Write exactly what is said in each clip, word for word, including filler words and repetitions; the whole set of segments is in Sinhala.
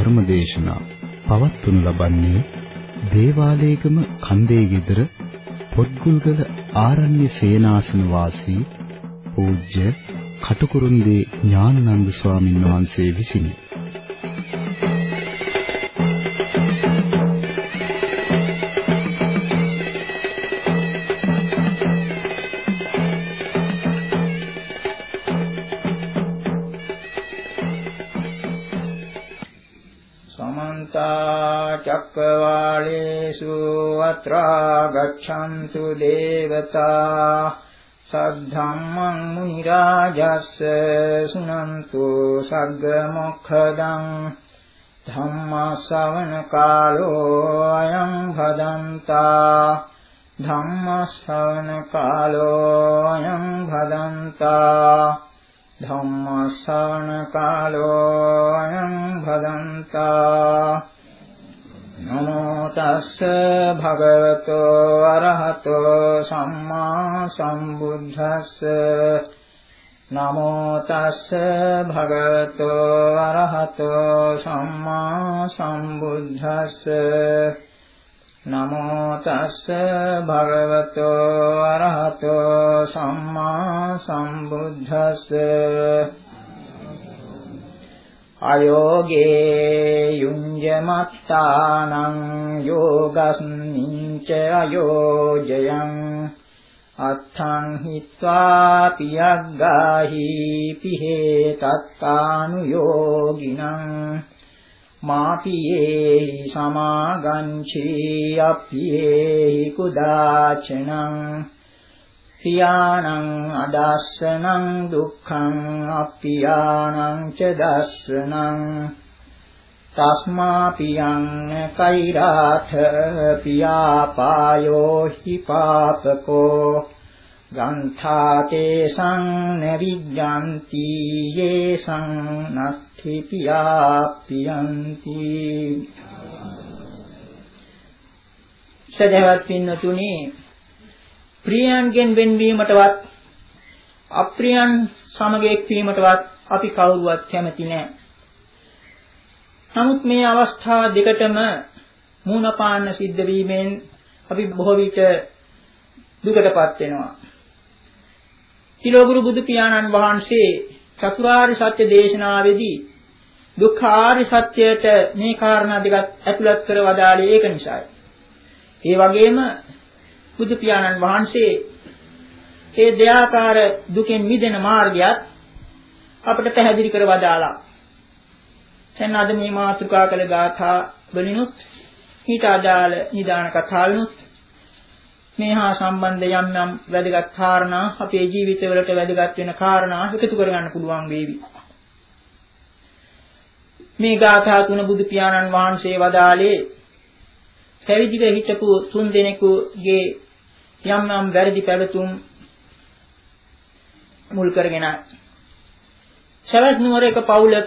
ධර්ම දේශනා පවත්වනු ලබන්නේ දේවාලේගම කන්දේ ගෙදර පොත්ගුල්ගල ආරණ්‍ය සේනාසන වාසී පූජ්‍ය කටුකුරුන්දී ඥානানন্দ ස්වාමීන් වහන්සේ විසිනි. චක්කවාලේසු අත්‍රා ගච්ඡන්තු දේවතා සද්ධම්මං මුනි රාජස්ස සුනන්තු සග්ග මොක්ඛදං ධම්ම ශ්‍රවණ කාලෝ අයං භදන්තා ධම්ම ශ්‍රවණ කාලෝ අයං භදන්තා ධම්ම ශ්‍රවණ කාලෝ අයං භදන්තා නමෝ තස්ස භගවතෝ අරහතෝ සම්මා සම්බුද්දස්ස නමෝ තස්ස භගවතෝ අරහතෝ සම්මා සම්බුද්දස්ස නමෝ තස්ස භගවතෝ අරහතෝ සම්මා සම්බුද්දස්ස අයෝගේ යුඤ්ජමත්තානං යෝගස්මින්ච අයෝජයං අත්තං හිත්වා පියග්ගාහි පිහේ තත්තානු යෝගිනං මාපියේ සමාගංචී අප්පියේ කුදාචනං පියානං අදස්සනං දුක්ඛං අප්පියානං ච දස්සනං තස්මා පියං කෛරාථ පියාපායෝ හි පාපකෝ ගන්ථාතේ සං නවිජ්ජන්ති යේසං නත්ථි පියාප්පියන්ති. සදහවත් පින්නතුනි, ප්‍රියයන්ගෙන් වෙන්වීමටවත් අප්‍රියයන් සමග එක්වීමටවත් අපි කවුරුවත් කැමති නැහැ. නමුත් මේ අවස්ථා දෙකටම මුහුණ පාන්න සිද්ධ වීමෙන් අපි බොහෝ විට දුකටපත් වෙනවා. තිලෝගුරු බුදු පියාණන් වහන්සේ චතුරාර්ය සත්‍ය දේශනාවේදී දුක්ඛාර්ය සත්‍යයට මේ කාරණා දෙකත් ඇතුළත් කර වදාළේ ඒක නිසායි. ඒ වගේම බුදු පියාණන් වහන්සේ ඒ දෙආකාර දුකෙන් මිදෙන මාර්ගයත් අපට පැහැදිලි කර වදාලා. දැන් අද මේ මාතෘකා කළ ගාථා වලිනුත් ඊට අදාළ නිදාන කතාවලුත් මේ හා සම්බන්ධ යම් යම් වැදගත් කාරණා අපේ ජීවිතවලට වැදගත් වෙන කාරණා එකතු කරගන්න පුළුවන් වේවි. මේ ගාථා තුන බුදු පියාණන් වහන්සේ වදාළේ පැවිදිව හිටපු තුන් දෙනෙකුගේ යම් යම් වැරදි පැවතුම් මුල් කරගෙන සවැත් නුවර එක පවුලක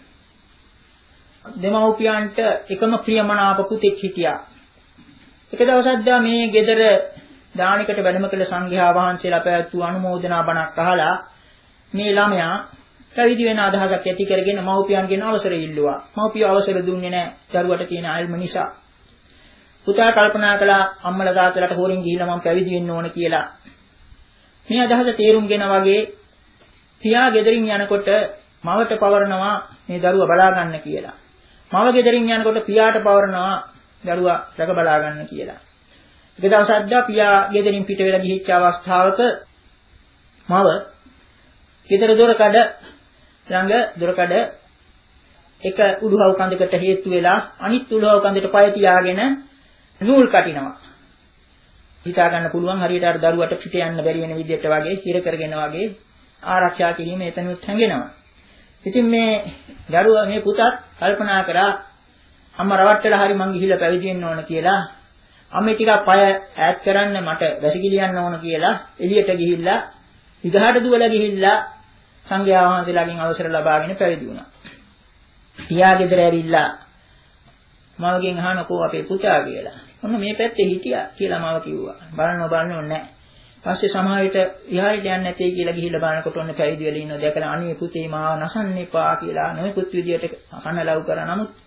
දෙමව්පියන්ට එකම ප්‍රියමනාප පුතෙක් හිටියා. එක දවසක් මේ ගෙදර දානිකට වැඩම කළ සංඝයා වහන්සේලා පැවැත්වූ අනුමෝදනා බණක් අහලා මේ ළමයා පැවිදි වෙන අදහසක් ඇති කරගෙන මව්පියන්ගෙන් අවසර ඉල්ලුවා. මව්පියෝ අවසර දුන්නේ නැහැ දරුවට තියෙන අල්ම නිසා. පුතා කල්පනා කළා අම්මලා තාත්තලාට හොරින් ගිහිල්ලා මම පැවිදි වෙන්න ඕන කියලා. මේ අදහස තේරුම්ගෙන වගේ පියා ගෙදරින් යනකොට මවට පවරනවා මේ දරුවා බලා ගන්න කියලා. මව ගෙදරින් යනකොට පියාට පවරනවා දරුවා රැක බලා ගන්න කියලා. එක දවසක් පියා ගෙදරින් පිට වෙලා ගිහිච්ච අවස්ථාවක මව ගෙදර දොරකඩ ළඟ දොරකඩ එක උඩුහව් කඳකට හේතු වෙලා අනිත් උඩුහව් කඳට පය තියාගෙන නූල් කටිනවා. හිතා ගන්න පුළුවන් හරියට අර දරුවට පිට යන්න බැරි වෙන විදිහට වගේ හිර කරගෙන වගේ ආරක්ෂා කිරීම එතනුත් හැංගෙනවා. ඉතින් මේ දරුවා මේ පුතත් කල්පනා කරා අම්මා රවට්ටලා හරි මං ගිහිල්ලා පැවිදි වෙන්න ඕන කියලා. අම්මේ ටිකක් පය ඈත් කරන්න මට වැසිකිලියන්න ඕන කියලා එළියට ගිහිල්ලා විගහට දුවලා ගිහිල්ලා සංඝයා වහන්සේලාගෙන් අවසර ලබාගෙන පැවිදි වුණා. පියා ගෙදර ඇවිල්ලා මවගෙන් අහනකෝ අපේ පුතා කියලා. ඔන්න මේ පැත්තේ හිටියා කියලා මව කිව්වා. බලන්න බලන්න නැහැ. පස්සේ සමහර විට විහාරයට යන්න නැtei කියලා ගිහිල්ලා බලනකොට ඔන්න පැවිදි වෙලා ඉන්නවා. දැකලා අනේ පුතේ මාව නසන්න එපා කියලා නොයෙකුත් විදියට කනලව් කරා. නමුත්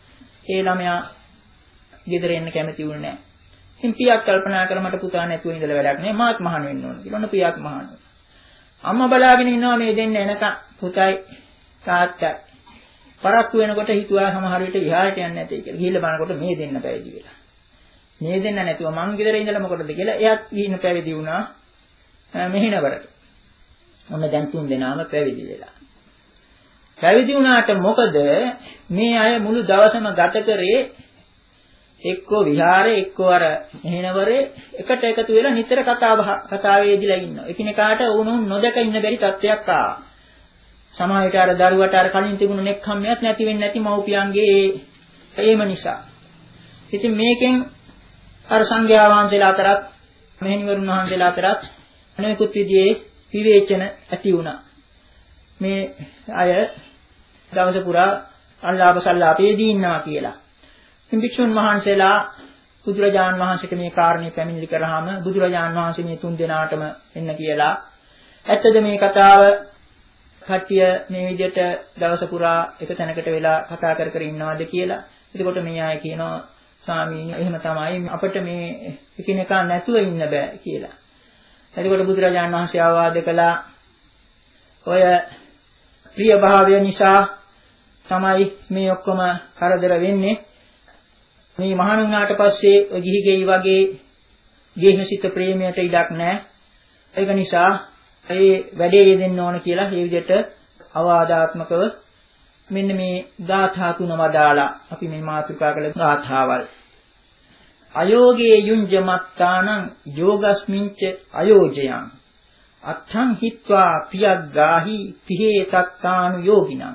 ඒ ළමයා ගෙදර එන්න කැමති වුණේ නැහැ. ඉතින් පියාත් කල්පනා කර මට පුතා නැතුව ඉඳලා වැඩක් නැහැ. මාත් මහාන වෙන්න ඕන කියලා. ඔන්න පියාත් මහාන වුණා. අම්මා බලාගෙන ඉන්නවා මේ දෙන්න එනකන් පුතයි තාත්තයි. පරක්කු වෙනකොට හිතුවා සමහර විට විහාරයට යන්නේ නැtei කියලා. ගිහිල්ලා බලනකොට මේ දෙන්න පැවිදි වෙලා. මේ දෙන්න නැතුව මං ගෙදර ඉඳලා මොකටද කියලා එයාත් ගිහින් පැවිදි වුණා මෙහිනවරට. ඔන්න දැන් තුන් දෙනාම පැවිදි වෙලා. පැවිදි වුණාට මොකද මේ අය මුළු දවසම ගත කරේ එක්කෝ විහාරේ එක්කෝ අර මෙහිනවරේ එකට එකතු වෙලා නිතර කතා බහ කතාවේදීලා ඉන්නවා. එකිනෙකාට වුණුන් නොදක ඉන්න බැරි තත්ත්වයක් ආවා. සමහර විට අර දරුවට අර කලින් තිබුණු නෙක්ඛම්මියත් නැති වෙන්නේ නැති මව්පියන්ගේ ඒම නිසා. ඉතින් මේකෙන් අර සංඝයා වහන්සේලා අතරත් මෙහෙණිවරුන් වහන්සේලා අතරත් අනෙකුත් විදිහේ විවේචන ඇති වුණා. මේ අය දවස පුරා අල්ලාප සල්ලාපේදී ඉන්නවා කියලා. ඉතින් භික්ෂුන් වහන්සේලා බුදුරජාන් වහන්සේට මේ කාරණේ පැමිණිලි කරාම බුදුරජාන් වහන්සේ මේ තුන් දෙනාටම එන්න කියලා ඇත්තද මේ කතාව කට්ටිය මේ විදිහට දවස පුරා එක තැනකට වෙලා කතා කර කර ඉන්නවද කියලා. එතකොට මේ අය කියනවා ස්වාමීනි එහෙම තමයි අපිට මේ එකිනෙකා නැතුව ඉන්න බෑ කියලා. එතකොට බුදුරජාණන් වහන්සේ ආවාද කළා ඔය ප්‍රිය භාවය නිසා තමයි මේ ඔක්කොම කරදර වෙන්නේ. මේ මහාන වුණාට පස්සේ ඔය ගිහි ගෙයි වගේ ගේහසිත ප්‍රේමයට ඉඩක් නැහැ. ඒක නිසා ඒ වැඩේ යෙදෙන්න ඕන කියලා මේ විදිහට අවවාදාත්මකව මෙන්න මේ ගාථා තුන වදාලා අපි මේ මාතෘකා කළ ගාථාවල්. අයෝගේ යුඤ්ජමත්තානං යෝගස්මින්ච අයෝජයං අත්තං හිත්වා පියග්ගාහි පිහේ තත්තානු යෝගිනං.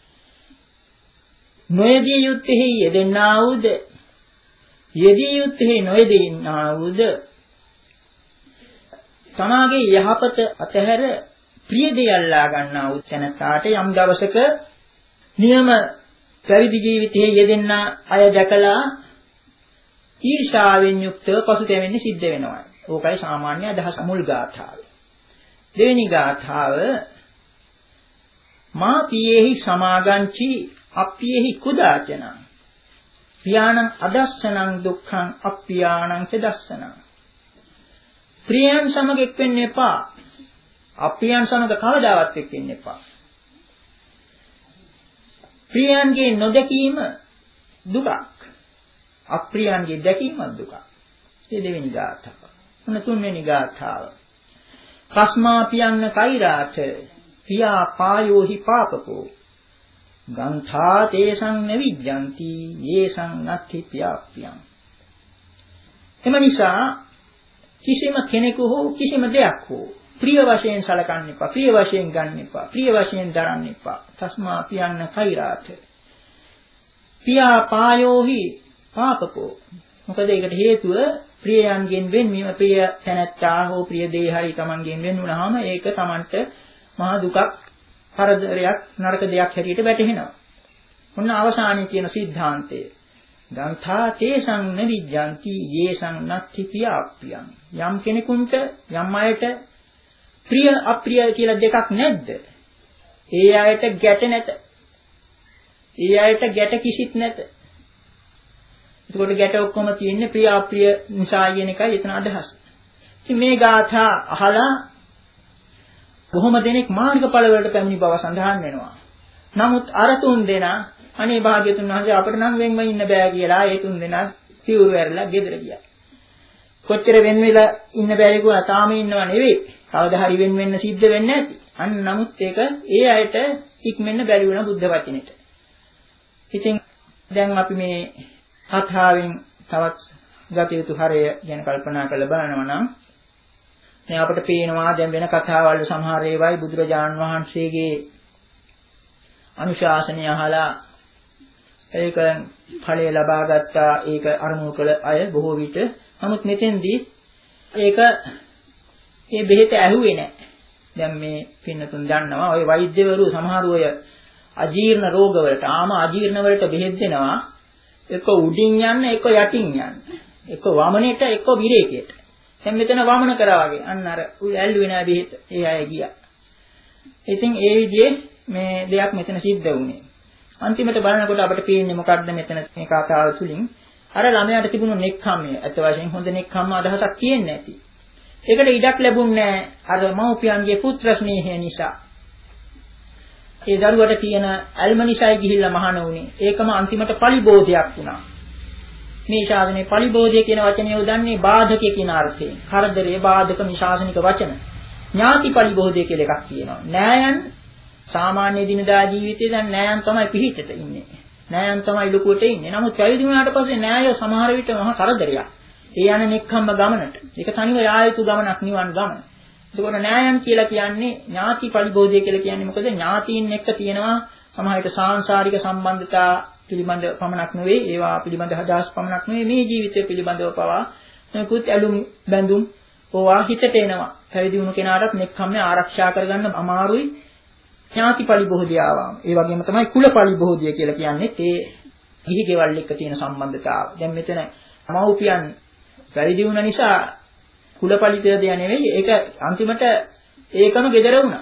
නොයදී යුත්තේහි යෙදෙන්නා වූද යෙදී යුත්තේහි නොයෙදෙන්නා වූද තමාගේ යහපත අතහැර ප්‍රිය දේ අල්ලා ගන්නා වූ තැනට යම් දවසක නියම පැවිදි ජීවිතයේ යෙදෙන්න අය දැකලා ඊර්ෂාවෙන් යුක්තව පසුතැවෙන්න සිද්ධ වෙනවා. ඕකයි සාමාන්‍ය අදහස මුල් ගාථාව. දෙවෙනි ගාථාව මා පියේහි සමාගංචි අප්පියේහි කුදාචන පියාණං අදස්සනං දුක්ඛං අප්පියාණං ච දස්සනං. ප්‍රියයන් සමග එක් වෙන්න එපා. අප්‍රියයන් සමග කවදාවත් එක් වෙන්න එපා. ප්‍රියයන්ගේ නොදැකීම දුකක්. අප්‍රියයන්ගේ දැකීම දුකක්. මේ දෙවෙනි ගාථාව. මොන තුන්වෙනි ගාථාව. කස්මා පියන්න කෛරාත පියා පායෝහි පාපකෝ ගන්ථා තේසං නවිජ්ජಂತಿ යේසං නත්ථි පියාප්පියං. එම නිසා කිසිම කෙනෙකු හෝ කිසිම දෙයක් හෝ ප්‍රිය වශයෙන් සලකන්න එපා. ප්‍රිය වශයෙන් ගන්න එපා. ප්‍රිය වශයෙන් දරන්න එපා. තස්මා පියන්න කෛරාත. පියා පායෝහි පාපකෝ. මොකද ඒකට හේතුව ප්‍රියයන්ගෙන් වෙන්වීම. ප්‍රිය තැනැත්තා හෝ ප්‍රිය දේ හරි Tamanගෙන් වෙන් වුණාම ඒක Tamanට මහා දුකක්, කරදරයක්, නරක දෙයක් හැටියට වැටහෙනවා. මොන අවසානයේ කියන સિદ્ધාන්තය. ගන්ථා තේසං නවිජ්ජಂತಿ යේසං නත්ථි පියාප්පියං. යම් කෙනෙකුට යම් අයට ප්‍රිය අප්‍රිය කියලා දෙකක් නැද්ද? ඒ අයට ගැට නැත. ඒ අයට ගැට කිසිත් නැත. එතකොට ගැට ඔක්කොම තියෙන්නේ ප්‍රිය අප්‍රිය නිසා කියන එකයි එතන අදහස. ඉතින් මේ ගාථා අහලා බොහොම දෙනෙක් මාර්ගඵල වලට පැමිණි බව සඳහන් වෙනවා. නමුත් අර තුන් දෙනා අනේ භාග්‍යතුන් වහන්සේ අපිට නම් වෙන්ව ඉන්න බෑ කියලා ඒ තුන් දෙනා පියුරු ඇරලා ගෙදර ගියා. කොච්චර වෙන් වෙලා ඉන්න බැරි කිව්වා තාම ඉන්නව නෙවෙයි. කවදා හරි වෙන් වෙන්න සිද්ධ වෙන්නේ නැති. අන්න නමුත් ඒක ඒ අයට ඉක්මෙන්න බැරි වුණා බුද්ධ වචනෙට. ඉතින් දැන් අපි මේ කතාවෙන් තවත් ගත යුතු හරය ගැන කල්පනා කරලා බලනවා නම් දැන් අපිට පේනවා දැන් වෙන කතාවල් සමහර ඒවායි බුදුරජාණන් වහන්සේගේ අනුශාසනය අහලා ඒක ඵලය ලබා ගත්තා ඒක අරමුණු කළ අය බොහෝ විට. නමුත් මෙතෙන්දී ඒක ඒ බෙහෙත ඇහුවේ නැහැ. දැන් මේ පින්නතුන් දන්නවා ওই වෛද්‍යවරු සමහර අය අජීර්ණ රෝග වලට ආම අජීර්ණ වලට බෙහෙත් දෙනවා. එක උඩින් යන්න එක යටින් යන්න. එක වමනෙට එක විරේකයට. දැන් මෙතන වමන කරා වගේ. අන්න අර ඇල්ලුවේ නැහැ බෙහෙත. ඒ අය ගියා. ඉතින් ඒ විදිහේ මේ දෙයක් මෙතන සිද්ධ වුණේ. අන්තිමට බලනකොට අපිට පේන්නේ මොකක්ද මෙතන මේ කතාව තුලින් අර ළමයාට තිබුණු නෙක්ඛම්මය අත වශයෙන් හොඳ නෙක්ඛම්ම අදහසක් තියෙන්නේ නැති. ඒකට ඉඩක් ලැබුණේ අර මව්පියන්ගේ පුත්‍ර ස්නේහය නිසා. ඒ දරුවට තියෙන ඇල්ම නිසායි ගිහිල්ලා මහාන වුණේ. ඒකම අන්තිමට පරිබෝධයක් වුණා. මේ ශාසනයේ පරිබෝධය කියන වචනය යොදන්නේ බාධකයේ කියන අර්ථයෙන්. කරදරේ බාධක මේ ශාසනික වචන. ඥාති පරිබෝධය කියලා එකක් තියෙනවා. නෑයන් සාමාන්‍ය දිනදා ජීවිතේ දැන් නෑයන් තමයි පිහිටට ඉන්නේ. නෑයන් තමයි ලොකුවට ඉන්නේ. නමුත් පැවිදි වුණාට පස්සේ නෑයෝ සමහර විට මහා කරදරයක්. ඒ යන නෙක්ඛම්ම ගමනට. ඒක තනිව ආයතු ගමනක් නිවන් ගමන. එතකොට නෑයන් කියලා කියන්නේ ඥාති පරිබෝධය කියලා කියන්නේ මොකද? ඥාතීන් එක්ක තියෙනවා සමහර විට සාංශාරික සම්බන්ධතා පිළිබඳ පමණක් නෙවෙයි, ඒවා පිළිබඳ හදාස් පමණක් නෙවෙයි, මේ ජීවිතය පිළිබඳව පවා මොකුත් ඇලුම් බැඳුම් ඕවා හිතට එනවා. පැවිදි වුණු කෙනාටත් නෙක්ඛම්ම ආරක්ෂා කරගන්න අමාරුයි. ඥාති පරිබෝධය ආවම. ඒ වගේම තමයි කුල පරිබෝධය කියලා කියන්නේ ඒ ගිහි ගෙවල් එක්ක තියෙන සම්බන්ධතාව. දැන් මෙතන මව්පියන් පැවිදි වුණ නිසා කුල පරිබෝධය නෙවෙයි, ඒක අන්තිමට ඒකම gedara වුණා.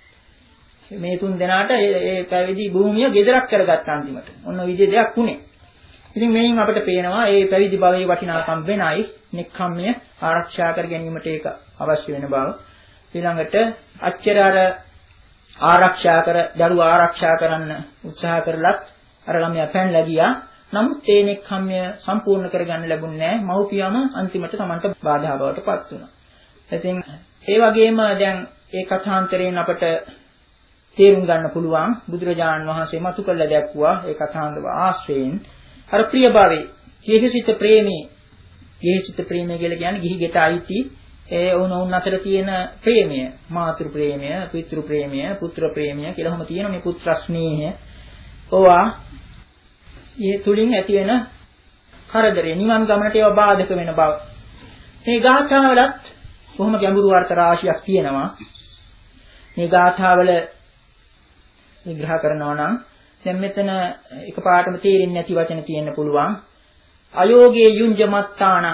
මේ තුන් දෙනාට ඒ පැවිදි භූමිය gedarak කරගත්ත අන්තිමට. ඔන්න ඔය විදිහේ දෙයක් උනේ. ඉතින් මේන් අපිට පේනවා මේ පැවිදි භවයේ වටිනාකම් වෙනයි නෙක්ඛම්මය ආරක්ෂා කර ගැනීමට ඒක අවශ්‍ය වෙන බව. ඊළඟට අච්චර අර ආරක්ෂා කර දරුවා ආරක්ෂා කරන්න උත්සාහ කරලත් අර ළමයා පැනලා ගියා. නමුත් ඒ නෙක්ඛම්මය සම්පූර්ණ කරගන්න ලැබුණේ නැහැ. මව්පියම අන්තිමට Tamanට බාධා බවට පත් වුණා. ඉතින් ඒ වගේම දැන් ඒ කථාන්තරයෙන් අපට තේරුම් ගන්න පුළුවන් බුදුරජාණන් වහන්සේ මතු කළ දැක්වුවා ඒ කථාන්තර ආශ්‍රයෙන් අර ප්‍රිය භාවේ ගිහිසිත ප්‍රේමී ගිහිසිත ප්‍රේමය කියලා කියන්නේ ගිහි ගෙට අයිති ඒ වුණ උන් අතර තියෙන ප්‍රේමය මාතෘ ප්‍රේමය පිතෘ ප්‍රේමය පුත්‍ර ප්‍රේමය කියලා හැම තියෙන මේ පුත්‍ර ස්නේහය ඕවා මේ තුලින් ඇති වෙන කරදරේ නිවන් ගමනට ඒවා බාධක වෙන බව මේ ගාථාවලත් කොහොම ගැඹුරු අර්ථ රාශියක් තියෙනවා මේ ගාථාවල විග්‍රහ කරනවා නම් දැන් මෙතන එකපාරටම තේරෙන්නේ නැති වචන තියෙන්න පුළුවන් අයෝගේ යුඤ්ජමත්තාණ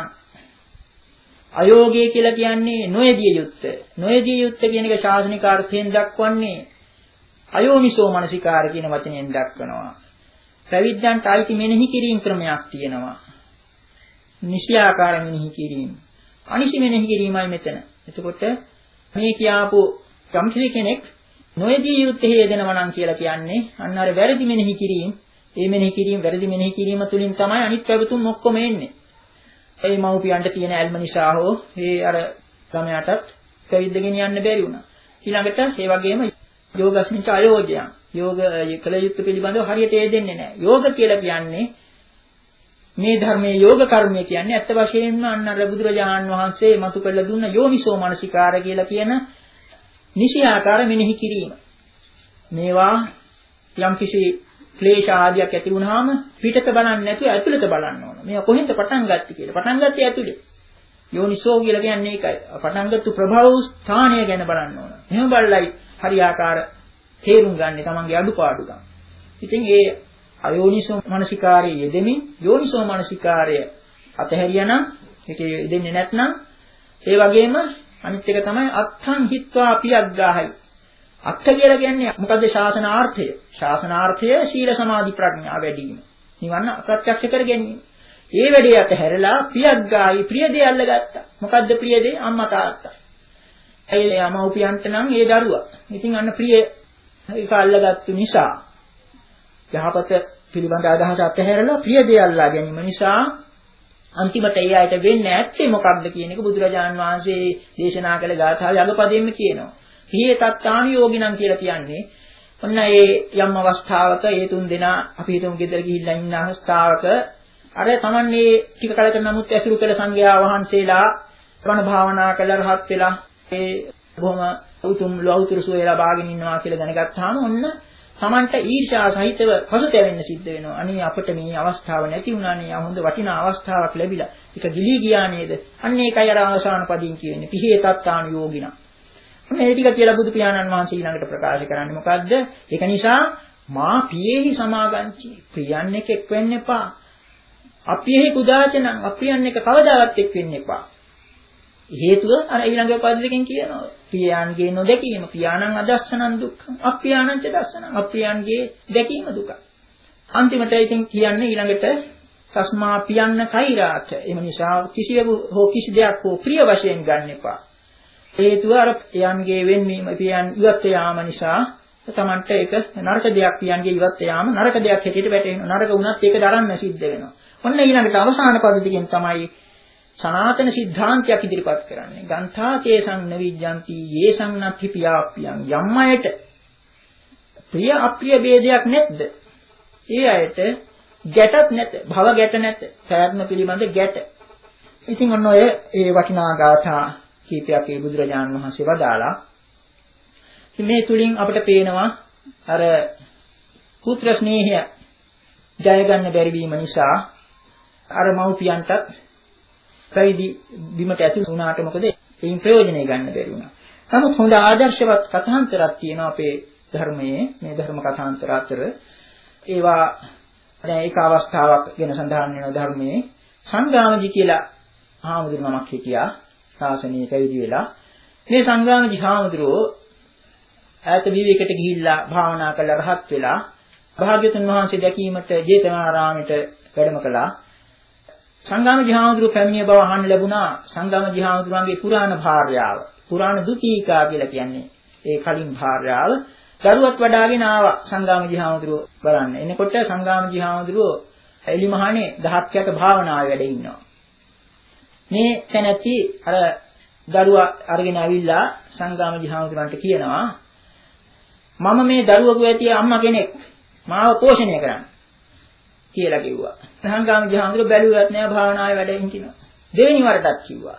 අයෝගේ කියලා කියන්නේ නොයදිය යුත්ත නොයදිය යුත්ත කියන එක ශාසනික අර්ථයෙන් දක්වන්නේ අයෝනිසෝ මනසිකාර කියන වචනයෙන් දක්වනවා පැවිද්දන්ට අයිති මෙනෙහි කිරීම ක්‍රමයක් තියෙනවා නිශ්‍යාකාර මෙනෙහි කිරීම අනිසි මෙනෙහි කිරීමයි මෙතන එතකොට මේ කියාපු යම්කිසි කෙනෙක් නොයදී යුත්තේ හේදෙනවා නම් කියලා කියන්නේ අන්න අර වැරදි මෙනෙහි කිරීම, ඒ මෙනෙහි කිරීම වැරදි මෙනෙහි කිරීම තුලින් තමයි අනිත් පැවතුම් ඔක්කොම එන්නේ. ඒ මව්පියන්ට තියෙන ඇල්ම නිසා හෝ ඒ අර ළමයාටත් පැවිද්ද ගෙනියන්න බැරි වුණා. ඊළඟට ඒ වගේම යෝගස්මින්ච අයෝජයන්. යෝග කළ යුත්තේ පිළිබඳව හරියට හේදෙන්නේ නැහැ. යෝග කියලා කියන්නේ මේ ධර්මයේ යෝග කර්මය කියන්නේ ඇත්ත වශයෙන්ම අන්න අර බුදුරජාණන් වහන්සේ මතු කරලා දුන්න යෝනිසෝ මනසිකාර කියලා කියන නිසියාකාර මෙනෙහි කිරීම. මේවා යම්කිසි ක්ලේශ ආදියක් ඇති වුනහම පිටත බලන්නේ නැතුව ඇතුළත බලන්න ඕන. මේවා කොහෙන්ද පටන් ගත්තේ කියලා. පටන් ගත්තේ ඇතුළේ. යෝනිසෝ කියලා කියන්නේ ඒකයි. පටන් ගත්ත ප්‍රභව ස්ථානය ගැන බලන්න ඕන. එහෙම බලලයි හරියාකාර තේරුම් ගන්න තමන්ගේ අඩුපාඩුකම්. ඉතින් ඒ අයෝනිසෝ මනසිකාරයේ යෙදෙමින් යෝනිසෝ මනසිකාරය අතහැරියානම් ඒකේ යෙදෙන්නේ නැත්නම් ඒ වගේම අනිත් එක තමයි අත්ථං හිත්වා පියග්ගාහයි. අත්ථ කියලා කියන්නේ මොකද්ද ශාසනාර්ථය? ශාසනාර්ථය සීල සමාධි ප්‍රඥා වැඩි වීම. නිවන ප්‍රත්‍යක්ෂ කර ගැනීම. ඒ වැඩේ අතහැරලා පියග්ගාහයි ප්‍රිය දේ අල්ලගත්තා. මොකද්ද ප්‍රිය දේ? අම්මා තාත්තා. ඒ යමෝපියන්ට නම් ඒ දරුවා. ඉතින් අන්න ප්‍රිය ඒක අල්ලගත්තු නිසා යහපත පිළිබඳ අදහස අතහැරලා ප්‍රිය දේ අල්ලා ගැනීම නිසා අන්තිමට ඒ අයට වෙන්නේ ඇත්තේ මොකක්ද කියන එක බුදුරජාණන් වහන්සේ දේශනා කළ ගාථාවේ අගපදයෙන්ම කියනවා. "හියේ තත්තානි යෝගිනම්" කියලා කියන්නේ ඔන්න ඒ යම් අවස්ථාවක ඒ තුන් දෙනා අපි හිතමු ගෙදර ගිහිල්ලා ඉන්න අවස්ථාවක අර තමන්නේ ටික කලකට නමුත් ඇසුරු කළ සංඝයා වහන්සේලා බණ භාවනා කළ රහත් වෙලා ඒ බොහොම උතුම් ලෞතුරු සුවය ලබාගෙන ඉන්නවා කියලා දැනගත්තාම ඔන්න තමන්ට ඊර්ෂ්‍යා සහිතව පසුතැවෙන්න සිද්ධ වෙනවා. අනේ අපිට මේ අවස්ථාව නැති වුණානේ. හොඳ වටිනා අවස්ථාවක් ලැබිලා. ඒක ගිලී ගියා නේද? අන්න ඒකයි අර අවසාන පදින් කියන්නේ. පිහේ තත්තාන යෝගිනා. මේ ටික කියලා බුදු පියාණන් වහන්සේ ඊළඟට ප්‍රකාශ කරන්නේ මොකද්ද? ඒක නිසා මා පියේහි සමාගංචි. ප්‍රියන් එක එක් වෙන්න එපා. අපියෙහි කුදාචනං අපියන් එක කවදාවත් එක් වෙන්න එපා. හේතුව අර ඊළඟ පද දෙකෙන් කියනවා. පියාණන්ගේ නොදැකීම පියාණන් අදස්සනං දුක්ඛං අප්පියාණං ච දස්සනං අප්පියාණන්ගේ දැකීම දුක. අන්තිමට ඉතින් කියන්නේ ඊළඟට තස්මා පියන්න කෛරාත. එම නිසා කිසිවෙකු හෝ කිසි දෙයක් හෝ ප්‍රිය වශයෙන් ගන්න එපා. හේතුව අර පියන්ගේ වෙන්වීම පියන් ඉවත් යාම නිසා තමන්ට ඒක නරක දෙයක් පියන්ගේ ඉවත් යාම නරක දෙයක් හැටියට වැටෙනවා. නරක වුණත් ඒක දරන්න සිද්ධ වෙනවා. ඔන්න ඊළඟට අවසාන පද්ධතියෙන් තමයි සනාතන සිද්ධාන්තයක් ඉදිරිපත් කරන්නේ. ගන්ථා කේසං නවිජ්ජಂತಿ යේසං නත්ථි පියාප්පියං. යම් අයට ප්‍රිය අප්‍රිය ભેදයක් නැද්ද? ඒ අයට ගැටක් නැත. භව ගැට නැත. ප්‍රයත්න පිළිබඳ ගැට. ඉතින් ඔන්න ඔය ඒ වටිනා ගාථා කීපයක් ඒ බුදුරජාණන් වහන්සේ වදාලා. මේ තුලින් අපිට පේනවා අර පුත්‍ර ස්නේහය ජය ගන්න බැරි වීම නිසා අර මව්පියන්ටත් පැවිදි බිමට ඇතුළු වුණාට මොකද ඒයින් ප්‍රයෝජනෙ ගන්න බැරි වුණා. නමුත් හොඳ ආදර්ශවත් කථාන්තරයක් තියෙනවා අපේ ධර්මයේ. මේ ධර්ම කථාන්තර අතර ඒවා දැන් ඒක අවස්ථාවක් ගැන සඳහන් වෙන ධර්මයේ සංගාමජි කියලා හාමුදුරු නමක් හිටියා. ශාසනීය පැවිදි වෙලා මේ සංගාමජි හාමුදුරුවෝ ඈත විවේකයට ගිහිල්ලා භාවනා කරලා රහත් වෙලා භාග්‍යතුන් වහන්සේ දැකීමට ජේතවනාරාමයට වැඩම කළා. සංගාමජි හාමුදුරුවෝ පැමිණිය බව අහන්න ලැබුණා. සංගාමජි හාමුදුරුවන්ගේ පුරාණ භාර්යාව පුරාණ දුකීකා කියලා කියන්නේ ඒ කලින් භාර්යාව දරුවත් වඩාගෙන ආවා සංගාමජි හාමුදුරුවෝ බලන්න. එනකොට සංගාමජි හාමුදුරුවෝ එලිමහානේ දහස් යට භාවනාවේ වැඩ ඉන්නවා. මේ තැනැත්ති අර දරුවා අරගෙන ආවිල්ලා සංගාමජි හාමුදුරන්ට කියනවා මම මේ දරුවෙකු ඇති අම්මා කෙනෙක් මාව පෝෂණය කරන්න කියලා කිව්වා. සංගාමජි හාමුදුරුවෝ බැලුවත් නෑ භාවනාවේ වැඩ ඉන්නවා. දෙවෙනි වරටත් කිව්වා.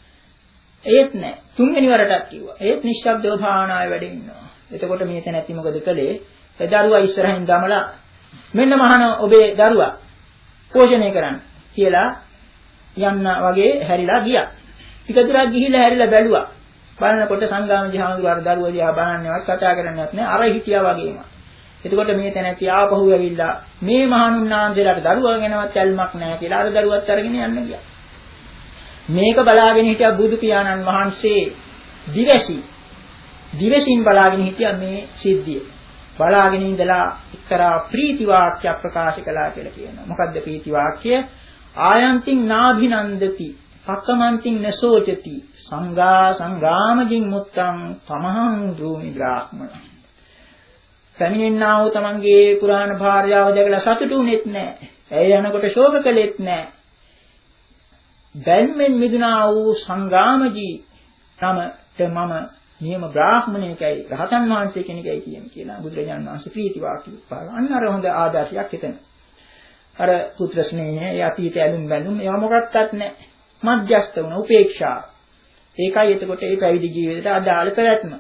ඒත් නෑ. තුන්වෙනි වරටත් කිව්වා. ඒත් නිශ්ශබ්දව භාවනාවේ වැඩ ඉන්නවා. එතකොට මේ තැනැත්ති මොකද කළේ? ඒ දරුවා ඉස්සරහින් දමලා මෙන්න මහාන ඔබේ දරුවා පෝෂණය කරන්න කියලා යන්න වගේ හැරිලා ගියා. ටික දුරක් ගිහිල්ලා හැරිලා බැලුවා. බලනකොට සංගාමජි හාමුදුරුවෝ අර දරුවා දිහා බලන්නේවත් කතා කරන්නේවත් නෑ. අර හිටියා වගේම. එතකොට මේ තැනැත්ති ආපහු ඇවිල්ලා මේ මහණුන්නාන්සේලාට දරුවා ගැනවත් ඇල්මක් නෑ කියලා අර දරුවත් අරගෙන යන්න ගියා. මේක බලාගෙන හිටියා බුදු පියාණන් වහන්සේ දිවැසි. දිවැසින් බලාගෙන හිටියා මේ සිද්ධිය. බලාගෙන ඉඳලා එක්තරා ප්‍රීති වාක්‍ය ප්‍රකාශ කළා කියලා කියනවා. මොකද්ද ප්‍රීති වාක්‍ය? ආයන්තින් නාභිනන්දති පක්කමන්තින් නසෝචති සංඝා සංගාමජින් මුත්තං තමහං ධූමි බ්‍රාහ්මණ. පැමිණෙන්නා වූ තමන්ගේ පුරාණ භාර්යාව දැකලා සතුටු වෙන්නේ නැහැ. ඇය යනකොට ශෝක කළෙත් නැහැ. බැල්මෙන් මිදුණා වූ සංගාමජී නමට මම නියම බ්‍රාහ්මණයෙක්යි රහතන් වහන්සේ කෙනෙක්යි කියන්නේ කියලා බුදුරජාණන් වහන්සේ ප්‍රීති වාක්‍ය පාලා. අන්න අර හොඳ ආදර්ශයක් එතන. අර පුත්‍ර ස්නේහය, ඒ අතීත ඇලුම් බැලුම් ඒවා මොකක්වත් නැහැ. මධ්‍යස්ත වුණ උපේක්ෂාව. ඒකයි එතකොට මේ පැවිදි ජීවිතයට අදාළ පැවැත්ම.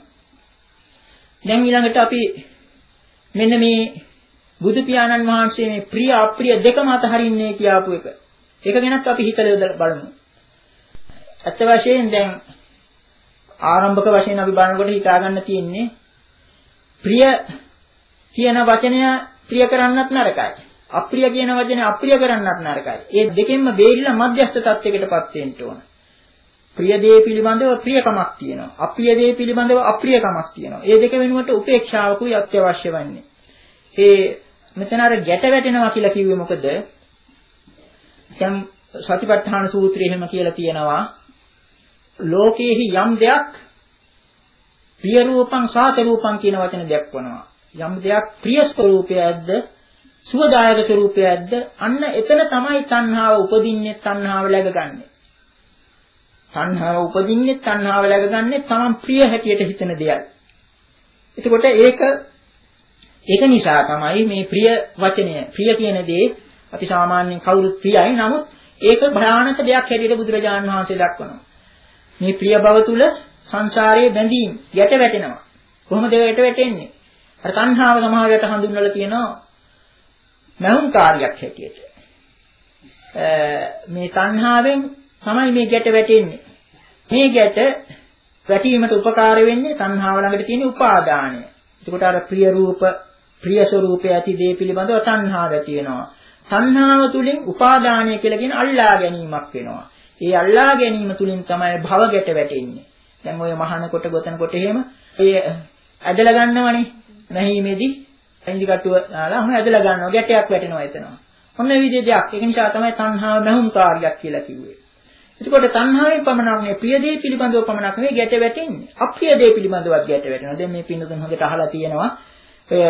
දැන් ඊළඟට අපි මෙන්න මේ බුදු පියාණන් වහන්සේ මේ ප්‍රිය අප්‍රිය දෙකම අතහරින්නේ කියආපු එක. ඒක ගැනත් අපි හිතලා බලමු. ඇත්ත වශයෙන් දැන් ආරම්භක වශයෙන් අපි බලනකොට හිතා ගන්න තියෙන්නේ ප්‍රිය කියන වචනය ප්‍රිය කරන්නත් නරකයි. අප්‍රිය කියන වචනේ අප්‍රිය කරන්නත් නරකයි. ඒ දෙකෙන්ම බේරිලා මධ්‍යස්ථ තත්යකටපත් වෙන්න ඕන. ප්‍රිය දේ පිළිබඳව ප්‍රියකමක් තියෙනවා. අප්‍රිය දේ පිළිබඳව අප්‍රියකමක් තියෙනවා. ඒ දෙක වෙනුවට උපේක්ෂාවකුයි අත්‍යවශ්‍ය වන්නේ. ඒ මෙතන අර ගැට වැටෙනවා කියලා කිව්වේ මොකද? දැන් සතිපට්ඨාන සූත්‍රයේ එහෙම කියලා තියෙනවා. ලෝකයේහි යම් දෙයක් ප්‍රිය රූපං සාත රූපං කියන වචන දක්වනවා. යම් දෙයක් ප්‍රිය ස්වરૂපයක්ද සුවදායක ස්වરૂපයක්ද අන්න එතන තමයි තණ්හාව උපදින්නේ, තණ්හාව läගගන්නේ. තණ්හාව උපදින්නේ, තණ්හාව läගගන්නේ තමන් ප්‍රිය හැටියට හිතන දෙයක්. එතකොට ඒක ඒක නිසා තමයි මේ ප්‍රිය වචනය, ප්‍රිය කියන දේ අපි සාමාන්‍යයෙන් කවුරුත් ප්‍රියයි. නමුත් ඒක භයානක දෙයක් හැටියට බුදුරජාණන් වහන්සේ දක්වනවා. මේ ප්‍රිය බව තුල සංසාරයේ බැඳීම් යට වැටෙනවා. කොහොමද යට වැටෙන්නේ? අර තණ්හාව සමහරවිට හඳුන්වලා තියෙනවා මහුම් කාර්යයක් හැටියට. මේ තණ්හාවෙන් තමයි මේ ගැට වැටෙන්නේ. මේ ගැට වැටීමට උපකාර වෙන්නේ තණ්හාව ළඟට තියෙන උපාදානය. එතකොට අර ප්‍රිය රූප, ප්‍රිය ස්වરૂපය ඇති දේ පිළිබඳව තණ්හාව ඇති වෙනවා. තණ්හාව තුලින් උපාදානය කියලා කියන අල්ලා ගැනීමක් වෙනවා. ඒ අල්ලා ගැනීම තුලින් තමයි භව ගැට වැටෙන්නේ. දැන් ඔය මහානකොට ගොතනකොට එහෙම ඒ ඇදලා ගන්නවනේ. නැහිමේදී ඇඟිලි කටුව දාලා ඔහම ඇදලා ගන්නවා ගැටයක් වැටෙනවා එතනවා. ඔන්න මේ විදිහේ දෙයක්. ඒක නිසා තමයි තණ්හාව මහුම්කාරියක් කියලා කිව්වේ. එතකොට තණ්හාවෙන් පමණක් නෙවෙයි ප්‍රිය දේ පිළිබඳව පමණක් නෙවෙයි ගැට වැටෙන්නේ. අප්‍රිය දේ පිළිබඳවත් ගැට වැටෙනවා. දැන් මේ පින්නතුන් හොඳට අහලා තියෙනවා. ඔය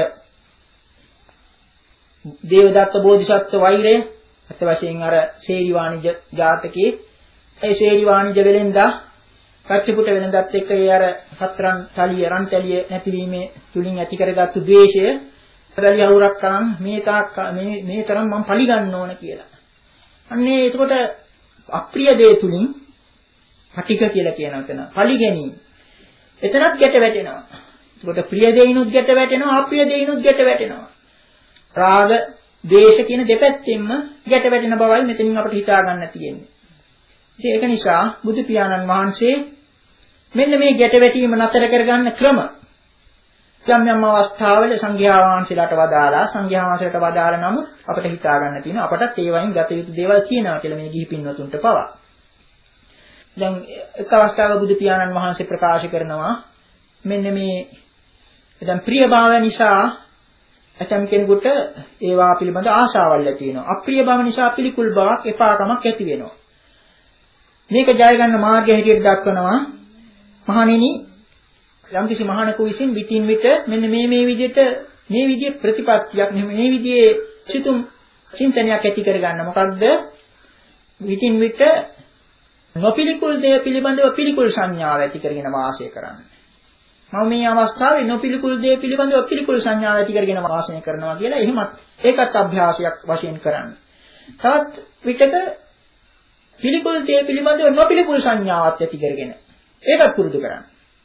දේවදත්ත බෝධිසත්ව වෛරය අත් වශයෙන් අර ශේරි වාණිජ ජාතකයේ ඒ ශේරි වාණිජ වෙලෙන්දා කච්චපුට වෙනදත් එක්ක ඒ අර හතරන් තලිය රන් තලිය නැතිවීමේ තුලින් ඇති කරගත්තු ද්වේෂය පෙරලි අවුරක් තරම් මේ තාක් මේ මේ තරම් මම පලි ගන්න ඕන කියලා. අන්නේ එතකොට අප්‍රිය දේ තුලින් පටික කියලා කියනවා එතන. පලි ගැනීම. එතනත් ගැට වැටෙනවා. එතකොට ප්‍රිය දේිනුත් ගැට වැටෙනවා අප්‍රිය දේිනුත් ගැට වැටෙනවා. රාග, ද්වේෂ කියන දෙපැත්තෙන්ම ගැට වැටෙන බවයි මෙතනින් අපිට හිතා ගන්න තියෙන්නේ. ඉතින් ඒක නිසා බුදු පියාණන් වහන්සේ මෙන්න මේ ගැට වැටීම නතර කරගන්න ක්‍රම යම් යම් අවස්ථාවල සංඝයා වහන්සේලාට වදාලා සංඝයා වහන්සේලාට වදාලා නමුත් අපිට හිතා ගන්න තියෙනවා අපටත් ඒ වයින් ගත යුතු දේවල් තියෙනවා කියලා මේ ගිහි පින්වතුන්ට පවා. දැන් එක් අවස්ථාවක බුදු පියාණන් වහන්සේ ප්‍රකාශ කරනවා මෙන්න මේ දැන් ප්‍රියභාවය නිසා ඇතම් කෙනෙකුට ඒවා පිළිබඳ ආශාවල් ඇති වෙනවා. අප්‍රිය භාව නිසා පිළිකුල් බවක් එපාකමක් ඇති වෙනවා. මේක ජය ගන්න මාර්ගය හැටියට දක්වනවා මහණෙනි යම් කිසි මහණකු විසින් විටින් විට මෙන්න මේ මේ විදිහට මේ විදිහේ ප්‍රතිපත්තියක් මේ විදිහේ සිතුම් චින්තනයක් ඇති කරගන්න. මොකක්ද? විටින් විට නොපිළිකුල් දේ පිළිබඳව පිළිකුල් සංඥාව ඇති කරගෙන වාසය කරන්න. මම මේ අවස්ථාවේ නොපිළිකුල් දේ පිළිබඳව පිළිකුල් සංඥාව ඇති කරගෙන වාසය කරනවා කියලා එහෙමත් ඒකත් අභ්‍යාසයක් වශයෙන් කරන්න. තවත් විටක පිළිකුල් දේ පිළිබඳව නොපිළිකුල් සංඥාවක් ඇති කරගෙන ඒකත් පුරුදු කරන්න.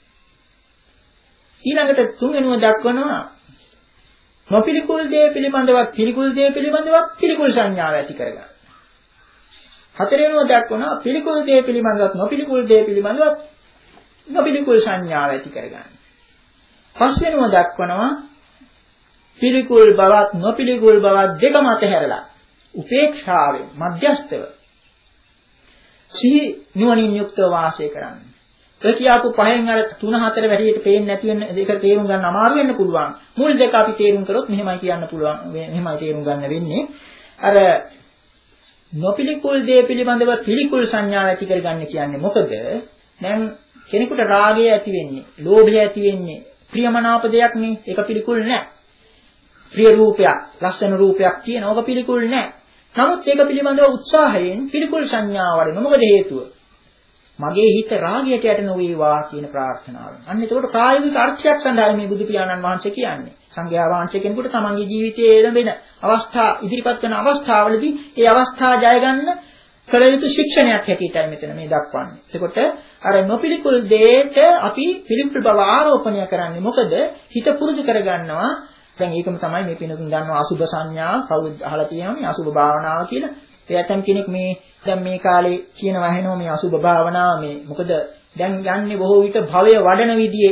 ඊළඟට තුන්වෙනිව දක්වනවා නොපිළිකුල් දේ පිළිබඳවත් පිළිකුල් දේ පිළිබඳවත් පිළිකුල් සංඥාව ඇති කරගන්න. හතරවෙනිව දක්වනවා පිළිකුල් දේ පිළිබඳවත් නොපිළිකුල් දේ පිළිබඳවත් නොපිළිකුල් සංඥාව ඇති කරගන්න. පස්වෙනිව දක්වනවා පිළිකුල් බවත් නොපිළිකුල් බවත් දෙකම අතහැරලා උපේක්ෂාවෙන් මධ්‍යස්තව සිහි නුවණින් යුක්තව වාසය කරන්න. ඒ කියපු පහෙන් අර තුන හතර වැඩියට පේන්නේ නැති වෙන දෙක තේරුම් ගන්න අමාරු වෙන්න පුළුවන්. මුල් දෙක අපි තේරුම් කරොත් මෙහෙමයි කියන්න පුළුවන්. මෙහෙමයි තේරුම් ගන්න වෙන්නේ. අර නොපිළිකුල් දේ පිළිබඳව පිළිකුල් සංඥාව ඇති කරගන්න කියන්නේ මොකද? දැන් කෙනෙකුට රාගය ඇති වෙන්නේ, ලෝභය ඇති වෙන්නේ, ප්‍රියමනාප දෙයක් නේ. ඒක පිළිකුල් නැහැ. ප්‍රිය රූපයක්, ලස්සන රූපයක් කියන ඕක පිළිකුල් නැහැ. නමුත් ඒක පිළිබඳව උත්සාහයෙන් පිළිකුල් සංඥාව වඩන මොකද හේතුව? මගේ හිත රාගයට යට නොවේවා කියන ප්‍රාර්ථනාවෙන්. අන්න එතකොට ප්‍රායෝගික අර්ථයක් සඳහා මේ බුදු පියාණන් වහන්සේ කියන්නේ. සංඝයා වහන්සේ කෙනෙකුට තමන්ගේ ජීවිතයේ ලැබෙන අවස්ථා ඉදිරිපත් කරන අවස්ථාවලදී ඒ අවස්ථා ජය ගන්න කළ යුතු ශික්ෂණයක් හැටියටයි මෙතන මේ දක්වන්නේ. එතකොට අර නොපිළිකුල් දෙයට අපි පිළිකුල් බව ආරෝපණය කරන්නේ මොකද? හිත පුරුදු කරගන්නවා. දැන් ඒකම තමයි මේ පිනකින් ගන්නවා අසුභ සංඥා කවුද අහලා තියෙනවනේ අසුභ භාවනාව කියලා. ඒ ඇතම් කෙනෙක් මේ දැන් මේ කාලේ කියනවා ඇහෙනවා මේ අසුභ භාවනාව මේ මොකද දැන් යන්නේ බොහෝ විට භවය වඩන විදිහේ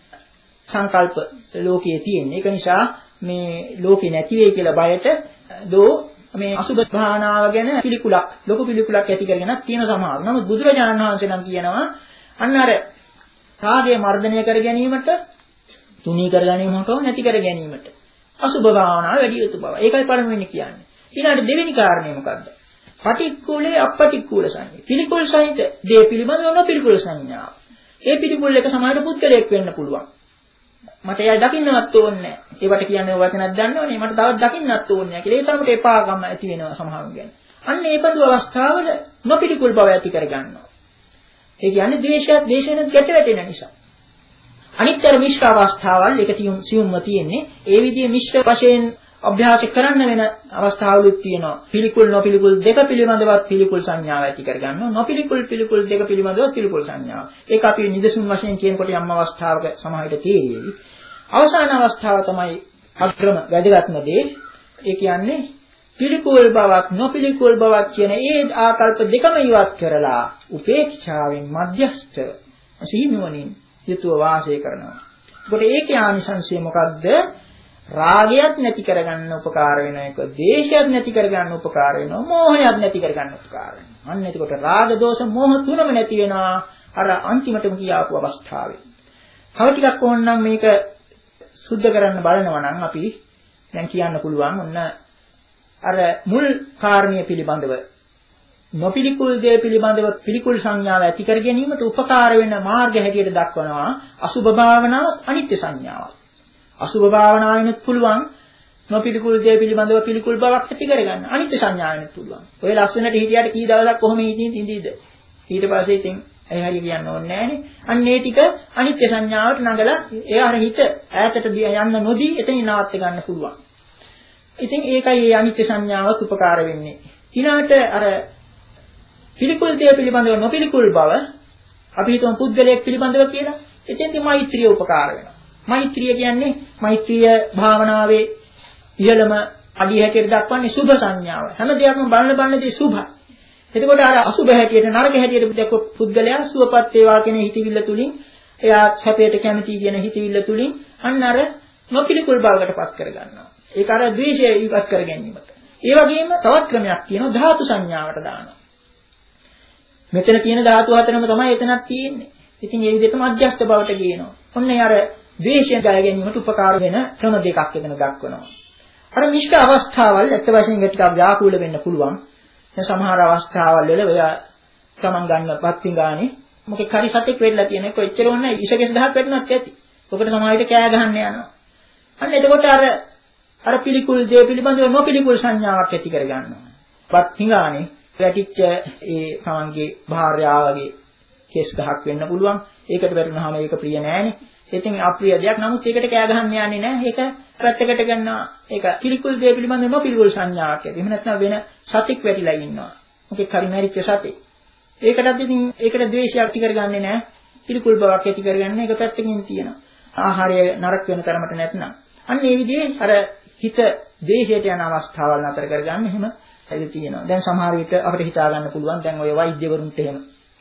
සංකල්ප ලෝකයේ තියෙන. ඒක නිසා මේ ලෝකේ නැති වෙයි කියලා බයට දෝ මේ අසුභ භාවනාව ගැන පිළිකුලක් ලොකු පිළිකුලක් ඇති කරගෙනත් තියෙන සමහර. නමුත් බුදුරජාණන් වහන්සේ නම් කියනවා අන්න අර රාගය මර්ධනය කර ගැනීමට තුනී කර ගැනීමට නැති කර ගැනීමට අසුභ භාවනාව වැඩි යුතු බව. ඒකයි පළමුවෙනි කියන්නේ. ඊළඟට දෙවෙනි කාරණේ මොකද්ද? පටික්කුලේ අපටික්කුල සංඥා. පිළිකුල් සහිත දේ පිළිබඳව නොපිළිකුල් සංඥාව. ඒ පිළිකුල් එක සමානට පුද්ගලයෙක් වෙන්න පුළුවන්. මට එයා දකින්නවත් ඕනේ නැහැ. ඒවට කියන්නේ වචනක් දන්නවනේ. මට තවත් දකින්නත් ඕනේ නැහැ කියලා. ඒ තරමට එපාකම ඇති වෙනවා සමහරුන් ගැන. අන්න ඒ බඳු අවස්ථාවල නොපිළිකුල් බව ඇති කර ගන්නවා. ඒ කියන්නේ ද්වේෂයත් ද්වේෂයෙන්ත් ගැට වැටෙන නිසා. අනිත්තර මිශ්‍ර අවස්ථාවල් එක සියුම්ව තියෙන්නේ. ඒ විදිහේ මිශ්‍ර වශයෙන් අභ්‍යාස කරන්න වෙන අවස්ථාවලුත් තියෙනවා. පිළිකුල් නොපිළිකුල් දෙක පිළිබඳවත් පිළිකුල් සංඥාව ඇති කර ගන්නවා. නොපිළිකුල් පිළිකුල් දෙක පිළිබඳව පිළිකුල් සංඥාව. ඒක අපි නිදසුන් වශයෙන් කියනකොට යම් අවස්ථාවක සමාහිත තේරෙයි. අවසාන අවස්ථාව තමයි අග්‍රම වැදගත්ම දේ. ඒ කියන්නේ පිළිකුල් බවක් නොපිළිකුල් බවක් කියන ඒ ආකල්ප දෙකම ඉවත් කරලා උපේක්ෂාවෙන් මධ්‍යස්ථ සිහිනුවණින් යුතුව වාසය කරනවා. ඒකට ඒකේ ආනිසංශය මොකද්ද? රාගයත් නැති කරගන්න උපකාර වෙන එක, ද්වේෂයත් නැති කරගන්න උපකාර වෙනවා, මෝහයත් නැති කරගන්න උපකාර වෙනවා. අන්න එතකොට රාග දෝෂ මෝහ තුනම නැති වෙනවා අර අන්තිමටම කියාපු අවස්ථාවේ. තව ටිකක් ඕනනම් මේක සුද්ධ කරන්න බලනවා නම් අපි දැන් කියන්න පුළුවන් ඔන්න අර මුල් කාරණිය පිළිබඳව නොපිලිකුල් දේ පිළිබඳව පිළිකුල් සංඥාව ඇති කර ගැනීමට උපකාර වෙන මාර්ග හැටියට දක්වනවා අසුභ භාවනාව අනිත්‍ය සංඥාව. අසුභ භාවනාවෙනුත් පුළුවන් නොපිලිකුල් දේ පිළිබඳව පිළිකුල් බවක් ඇති කරගන්න. අනිත්‍ය සංඥාවෙනුත් පුළුවන්. ඔය ලස්සනට හිටියට කී දවසක් කොහොම හිටින් ඉඳීද? ඊට පස්සේ ඉතින් ඒ හරිය කියන්න ඕනේ නැහනේ. අන්න ඒ ටික අනිත්‍ය සංඥාවට නගලා ඒ අර හිත ඈතට යන්න නොදී එතනින් නවත්ත ගන්න පුළුවන්. ඉතින් ඒකයි මේ අනිත්‍ය සංඥාවත් උපකාර වෙන්නේ. ඊළාට අර පිළිකුල් දේ පිළිබඳව නොපිළිකුල් බව අපි හිතමු පුද්ගලයෙක් පිළිබඳව කියලා. එතෙන්දී මෛත්‍රිය උපකාර වෙනවා. මෛත්‍රිය කියන්නේ මෛත්‍රිය භාවනාවේ ඉහළම අඩිය හැටියට දක්වන්නේ සුභ සංඥාව. හැම දෙයක්ම බලන බලනදී සුභයි. එතකොට අර අසුභ හැටියට නරක හැටියට දැක්ක පුද්ගලයා සුවපත් වේවා කියන හිතවිල්ල තුලින් එයා සැපයට කැමති කියන හිතවිල්ල තුලින් අන්න අර නොපිළිකුල් බවකටපත් කරගන්නවා. ඒක අර ද්වේෂය ඉවත් කර ගැනීමට. ඒ වගේම තවත් ක්‍රමයක් තියෙනවා ධාතු සංඥාවට දානවා. මෙතන තියෙන ධාතු හතරම තමයි එතනක් තියෙන්නේ. ඉතින් මේ විදිහට මධ්‍යස්ථ බවට ගේනවා. ඔන්න ඒ අර ද්වේෂය ජය ගැනීමට උපකාර වෙන ක්‍රම දෙකක් එතන දක්වනවා. අර මිශ්‍ර අවස්ථාවල් ඇත්ත වශයෙන්ම ටිකක් ව්‍යාකූල වෙන්න පුළුවන්. දැන් සමහර අවස්ථාවල් වල ඔයා තමන් ගන්න පත්තිං ගානේ මොකෙක් හරි සතෙක් වෙන්නලා තියෙන එක එච්චර ඕනේ ඉෂකෙස් දහක් වැටුණත් ඇති. ඔකට සමහර විට කෑ ගහන්න යනවා. අන්න එතකොට අර අර පිළිකුල් දේ පිළිබඳව නොපිළිකුල් සංඥාවක් ඇති කර ගන්නවා. පත්තිං ගානේ වැටිච්ච ඒ තමන්ගේ භාර්යාවගේ කෙස් ගහක් වෙන්න පුළුවන්. ඒකට වැටුනහම ඒක ප්‍රිය නෑනේ. ඉතින් අප්‍රිය දෙයක්. නමුත් ඒකට කෑ ගහන්න යන්නේ නෑ. ඒක පැත්තකට ගන්නවා. ඒක පිළිකුල් දේ පිළිබඳව නොපිළිකුල් සංඥාවක් ඇති. එහෙම නැත්නම් වෙන සතෙක් වැටිලා ඉන්නවා. මොකෙක් හරි මැරිච්ච සතෙක්. ඒකටත් ඉතින් ඒකට ද්වේෂයක් ඇති කරගන්නේ නෑ. පිළිකුල් බවක් ඇති කරගන්නේ ඒක පැත්තකින් තියෙනවා. ආහාරය නරක වෙන තරමට නැත්නම්. අන්න ඒ විදිහේ අර හිත ද්වේෂයට යන අවස්ථාවල් නතර කරගන්න එහෙම ඒක තියෙනවා. දැන් සමහර විට අපිට හිතා ගන්න පුළුවන් දැන් ඔය වෛද්‍යවරුන්ට එහෙම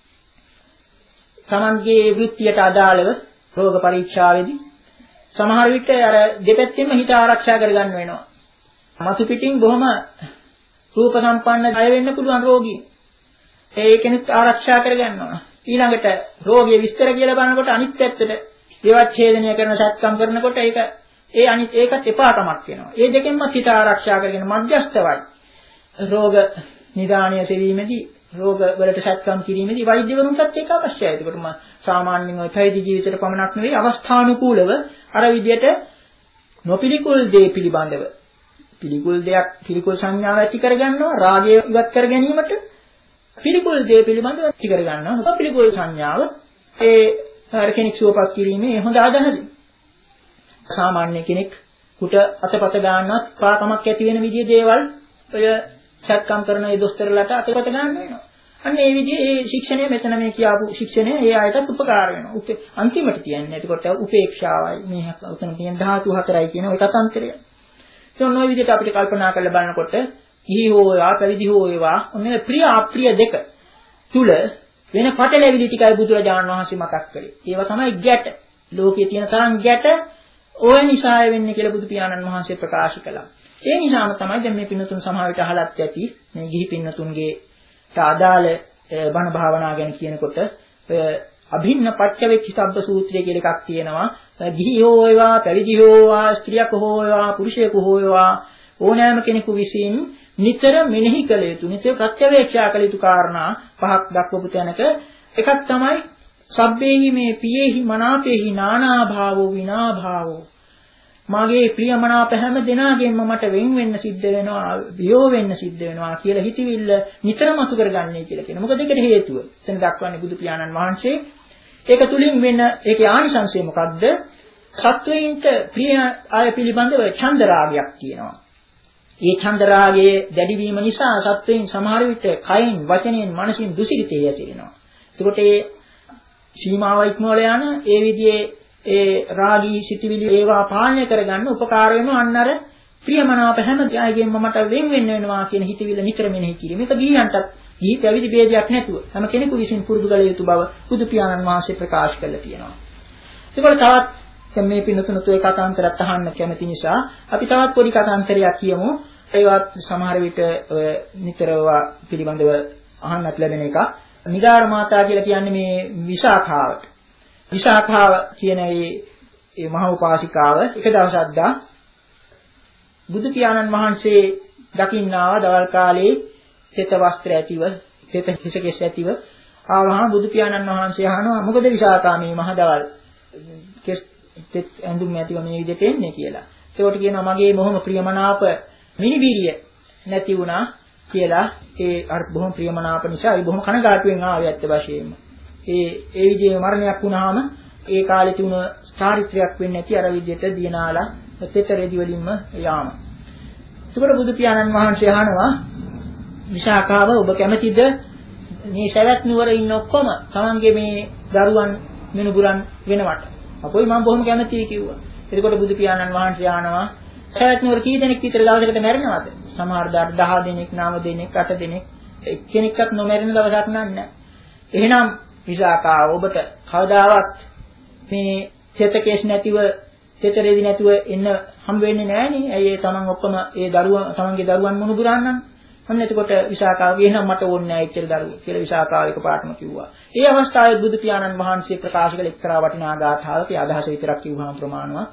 තමන්ගේ වෘත්තියට අදාළව රෝග පරීක්ෂාවේදී සමහර විට අර දෙපැත්තෙන්ම හිත ආරක්ෂා කරගන්න වෙනවා. මතු පිටින් බොහොම රූප සම්පන්න අය වෙන්න පුළුවන් රෝගී. ඒකෙනුත් ආරක්ෂා කරගන්නවා. ඊළඟට රෝගිය විස්තර කියලා බලනකොට අනිත් පැත්තට විවච්ඡේදනය කරන සත්කම් කරනකොට ඒක ඒ අනිත් ඒකත් එපාටමක් වෙනවා. ඒ දෙකෙන්ම හිත ආරක්ෂා කරගෙන මධ්‍යස්ථවයි. රෝග නිදානය සෙවීමේදී රෝග වලට සත්කම් කිරීමේදී වෛද්‍යවරුන්ටත් ඒක අවශ්‍යයි. ඒකට මම සාමාන්‍යයෙන් ওই පැවිදි ජීවිතේට පමණක් නෙවෙයි අවස්ථානුකූලව අර විදියට නොපිළිකුල් දේ පිළිබඳව පිළිකුල් දෙයක් පිළිකුල් සංඥාව ඇති කරගන්නවා රාගය ඉවත් කර ගැනීමට පිළිකුල් දේ පිළිබඳව ඇති කරගන්නවා නොපිළිකුල් සංඥාව ඒ අර කෙනෙක් සුවපත් කිරීමේ හොඳ අදහසයි. සාමාන්‍ය කෙනෙක් කුට අතපත ගන්නවත් පාකමක් ඇති වෙන විදිහේ දේවල් ඔය සත්කම් කරන ඒ දොස්තරලාට අතපත ගන්න වෙනවා. අන්න ඒ විදිහේ ඒ ශික්ෂණය මෙතන මේ කියාපු ශික්ෂණය ඒ ආයතත් උපකාර වෙනවා. උපේ අන්තිමට කියන්නේ එතකොට උපේක්ෂාවයි මේ උතන තියෙන ධාතු හතරයි කියන ওই කතාන්තරය. ඒත් ඔය විදිහට අපිට කල්පනා කරලා බලනකොට ගිහි හෝ ඒවා පැවිදි හෝ ඒවා ඔන්නේ ප්‍රිය අප්‍රිය දෙක තුල වෙන පටලැවිලි ටිකයි බුදුරජාණන් වහන්සේ මතක් කළේ. ඒවා තමයි ගැට. ලෝකයේ තියෙන තරම් ගැට ඔය නිසාය වෙන්නේ කියලා බුදු පියාණන් වහන්සේ ප්‍රකාශ කළා. ඒ නිසාම තමයි දැන් මේ පින්නතුන් සමහර විට අහලත් ඇති මේ ගිහි පින්නතුන්ගේ අදාළ බණ භාවනා ගැන කියනකොට ඔය අභින්න පච්චවේක්ඛිතබ්බ සූත්‍රය කියලා එකක් තියෙනවා. ගිහි හෝ වේවා පැවිදි හෝ වේවා ස්ත්‍රියක් හෝ වේවා පුරුෂයෙකු හෝ වේවා ඕනෑම කෙනෙකු විසින් නිතර මෙනෙහි කළ යුතු නිතර ප්‍රත්‍යවේක්ෂා කළ යුතු කාරණා පහක් දක්වපු තැනක එකක් තමයි සබ්බේහි මේ පියේහි මනාපේහි නානා භාවෝ විනා භාවෝ මාගේ ප්‍රියමනාප හැම දෙනාගෙන්ම මට වෙන් වෙන්න සිද්ධ වෙනවා වියෝ වෙන්න සිද්ධ වෙනවා කියලා හිතවිල්ල නිතරම අතු කරගන්නේ කියලා කියනවා. මොකද ඒකට හේතුව. එතන දක්වන්නේ බුදු පියාණන් වහන්සේ. ඒක තුලින් වෙන ඒකේ ආනිසංශය මොකද්ද? සත්වයින්ට ප්‍රිය ආය පිළිබඳව ඡන්ද රාගයක් තියෙනවා. මේ ඡන්ද රාගයේ දැඩි වීම නිසා සත්වයින් සමහර විට කයින්, වචනෙන්, මනසින් දුසිරිතේ ඇතිවෙනවා. එතකොට ඒ සීමාව ඉක්මවල යන ඒ විදිහේ ඒ රාගී සිටිවිලි ඒවා පාලනය කරගන්න උපකාර වෙනවා අන්න අර ප්‍රියමනාප හැම දෙයකින්ම මට වෙන් වෙන්න වෙනවා කියන හිතවිල්ල නිතර මෙනෙහි කිරීම. මේක ගිහියන්ටත් ගිහි පැවිදි ભેදයක් නැතුව හැම කෙනෙකු විසින් පුරුදු කළ යුතු බව බුදු පියාණන් වහන්සේ ප්‍රකාශ කළා තියෙනවා. ඒකවල තවත් දැන් මේ පින්නතුණුත් ඒ කතාන්තරත් අහන්න කැමති නිසා අපි තවත් පොඩි කතාන්තරයක් කියමු. ඒවත් සමහර විට නිතරව පිළිබඳව අහන්නත් ලැබෙන එක. නිගාර මාතා කියලා කියන්නේ මේ විශාඛාවට. විශාඛාව කියන මේ මහ උපාසිකාව එක දවසක් දා බුදු පියාණන් වහන්සේ දකින්නාව දවල් කාලේ තෙත වස්ත්‍ර ඇතිව තෙත හිසකෙස් ඇතිව ආවහම බුදු පියාණන් වහන්සේ අහනවා මොකද විසාකා මේ මහ දවල් කෙස් තෙත් ඇඳුම් ඇතිව මේ විදිහට එන්නේ කියලා. ඒකට කියනවා මගේ මොහොම ප්‍රියමනාප මිනිබිරිය නැති වුණා කියලා. ඒ අර බොහොම ප්‍රියමනාප නිසා ඒ බොහොම කනගාටුවෙන් ආවේ ඇත්ත වශයෙන්ම. ඒ ඒ විදිහේ මරණයක් වුණාම ඒ කාලේ තිබුණ චාරිත්‍රාක් වෙන්නේ නැති අර විදිහට දියනාලා තෙතරෙදි වලින්ම යාම. එතකොට බුදු පියාණන් වහන්සේ අහනවා විශාකාව ඔබ කැමතිද මේ සවැත් නුවර ඉන්න ඔක්කොම තමන්ගේ මේ දරුවන් මිනුබුරන් වෙනවට? අපොයි මම බොහොම කැමතියි කිව්වා. එතකොට බුදු පියාණන් වහන්සේ අහනවා සවැත් නුවර කී දෙනෙක් විතර දවසකට මැරෙනවද? සමහර දාට දහ දෙනෙක්, නව දෙනෙක්, අට දෙනෙක් එක්කෙනෙක්වත් නොමැරෙන දවසක් නැහැ. එහෙනම් විසාකාව ඔබට කවදාවත් මේ චේතකේශ නැතිව චේතරේදි නැතිව එන්න හම් වෙන්නේ නැහැ නේ. ඇයි ඒ තමන් ඔක්කොම ඒ දරුවන් තමන්ගේ දරුවන් මොනුබුරන්නම්. අන්න එතකොට විසාකාව කියනවා මට ඕනේ නැහැ එච්චර දරුවෝ කියලා විසාකාව එකපාරටම කිව්වා. ඒ අවස්ථාවේ බුදු පියාණන් වහන්සේ ප්‍රකාශ කළ එක්තරා වටිනා ගාථාවක ඒ අදහස විතරක් කිව්වහම ප්‍රමාණවත්.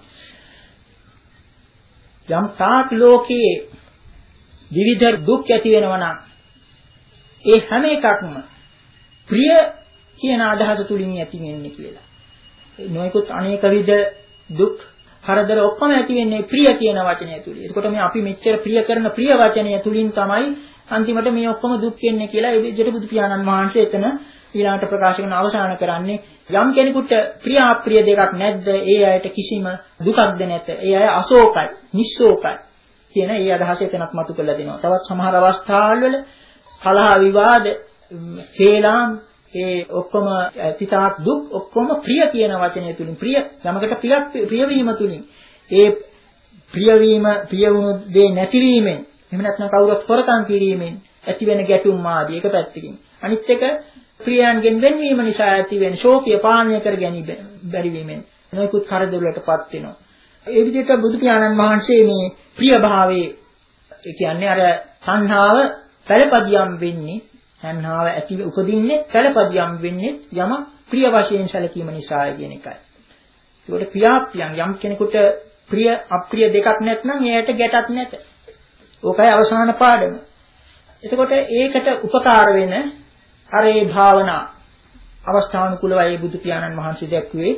යම් තාක් ලෝකයේ විවිධ දුක් ඇති වෙනවා නම් ඒ හැම එකක්ම ප්‍රිය කියන අදහස තුලින් ඇති වෙන්නේ කියලා. නොයෙකුත් අනේක විද දුක් කරදර ඔක්කොම ඇති වෙන්නේ ප්‍රිය කියන වචනය තුලින්. එතකොට මේ අපි මෙච්චර ප්‍රිය කරන ප්‍රිය වචනය තුලින් තමයි අන්තිමට මේ ඔක්කොම දුක් එන්නේ කියලා ඒ විදිහට බුදු පියාණන් වහන්සේ එතන ඊළඟට ප්‍රකාශ කරන අවසාන කරන්නේ යම් කෙනෙකුට ප්‍රිය අප්‍රිය දෙකක් නැද්ද ඒ අයට කිසිම දුකක්ද නැත. ඒ අය අශෝකයි, නිස්සෝකයි කියන ඒ අදහස එතනක් මතු කරලා දෙනවා. තවත් සමහර අවස්ථාවල් වල කලහ විවාද, හේලාම් ඒ ඔක්කොම තිතාක් දුක් ඔක්කොම ප්‍රිය කියන වචනය තුලින් ප්‍රිය යමකට ප්‍රිය ප්‍රියවීම තුලින් ඒ ප්‍රියවීම ප්‍රිය වුණු දේ නැතිවීමෙන් එහෙම නැත්නම් කවුරුත් හොරකම් කිරීමෙන් ඇති වෙන ගැටුම් ආදී එක පැත්තකින් අනිත් එක ප්‍රියයන්ගෙන් වෙන්වීම නිසා ඇති වෙන ශෝකය පාලනය කර ගැනීම බැරි වීමෙන් නොයෙකුත් කරදර වලටපත් වෙනවා. ඒ විදිහට බුදු පියාණන් වහන්සේ මේ ප්‍රිය භාවයේ ඒ කියන්නේ අර සංහාව පළපදියම් වෙන්නේ සංහාව ඇති උපදින්නේ පළපදියම් වෙන්නේ යම ප්‍රිය වශයෙන් සැලකීම නිසායි කියන එකයි. ඒකට ක්‍රියාප්‍රියන් යම් කෙනෙකුට ප්‍රිය අප්‍රිය දෙකක් නැත්නම් එයාට ගැටක් නැත. ඕකයි අවසාන පාඩම. එතකොට ඒකට උපකාර වෙන අර ඒ භාවනා අවස්ථානුකූලවයි බුදු පියාණන් වහන්සේ දැක්ුවේ.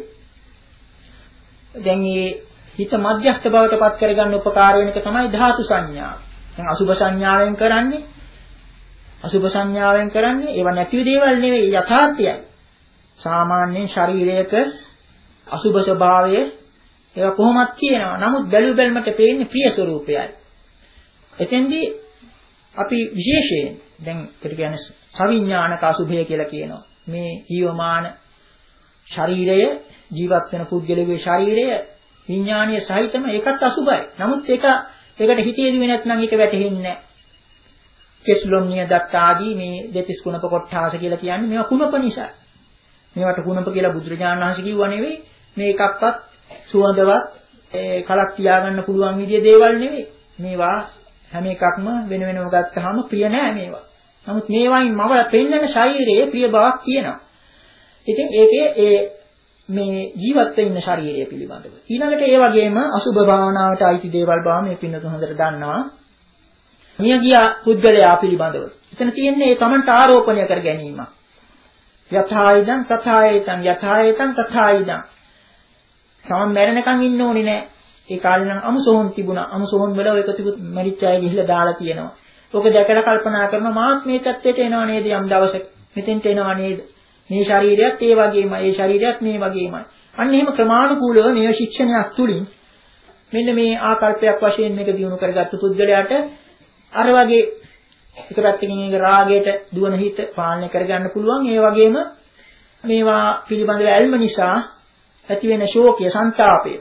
දැන් මේ හිත මධ්‍යස්ථ බවට පත් කරගන්න උපකාර වෙන එක තමයි ධාතු සංඥාව. දැන් අසුභ සංඥාවෙන් කරන්නේ අසුභ සංඥාවෙන් කරන්නේ ඒව නැති දේවල් නෙවෙයි යථාර්ථයයි. සාමාන්‍යයෙන් ශරීරයක අසුභ ස්වභාවය ඒවා කොහොමත් කියනවා. නමුත් බැලු බැලමට පේන්නේ ප්‍රිය ස්වરૂපයයි. එතෙන්දී අපි විශේෂයෙන් දැන් ඒකට කියන්නේ සවිඥානික අසුභය කියලා කියනවා. මේ ජීවමාන ශරීරය ජීවත් වෙන පුද්ගලයාගේ ශරීරය විඥානීය සහිතම ඒකත් අසුභයි. නමුත් ඒක ඒකට හිතේදී නැත්නම් ඒක වැටහෙන්නේ නැහැ. කෙස්ලොම්නිය දත්ත ආදී මේ දෙතිස් කුණප කොට්ඨාස කියලා කියන්නේ මේවා කුණප නිසා. මේවට කුණප කියලා බුදුරජාණන් වහන්සේ කිව්වා නෙවෙයි. මේ එකක්වත් සුවඳවත් ඒ කලක් තියාගන්න පුළුවන් විදිය දේවල් නෙවෙයි. මේවා හැම එකක්ම වෙන වෙනම ගත්තාම ප්‍රිය නෑ මේවා. නමුත් මේවායින් මවල පෙන්වන ශරීරයේ ප්‍රිය බවක් තියෙනවා. ඉතින් ඒකේ ඒ මේ ජීවත් වෙන්න ශරීරය පිළිබඳව. ඊළඟට ඒ වගේම අසුභ භාවනාවට අයිති දේවල් බව මේ පින්නතුන් හොඳට දන්නවා. මියගිය පුද්ගලයා පිළිබඳව. එතන තියෙන්නේ ඒ තමන්ට ආරෝපණය කර ගැනීම. යථායිදං තථායිතං යථායිතං තථායිදං. තමන් මැරෙනකන් ඉන්න ඕනේ නෑ. ඒ කාලේ නම් අමුසොහොන් තිබුණා. අමුසොහොන් වල ඔය කතිපු මැරිච්ච අය ගිහිල්ලා දාලා තියෙනවා. ඕක දැකලා කල්පනා කරනවා මාත් මේ තත්ත්වයට එනවා නේද යම් දවසක. මෙතෙන්ට එනවා නේද? මේ ශරීරයත් ඒ වගේමයි. ඒ ශරීරයත් මේ වගේමයි. අන්න එහෙම ක්‍රමානුකූලව මේ ශික්ෂණයක් තුලින් මෙන්න මේ ආකල්පයක් වශයෙන් මේක දිනු කරගත්තු පුද්ගලයාට අර වගේ එක පැත්තකින් ඒක රාගයට දුවන හිත පාලනය කරගන්න පුළුවන්. ඒ වගේම මේවා පිළිබඳව ඇල්ම නිසා ඇති වෙන ශෝකය, සංతాපය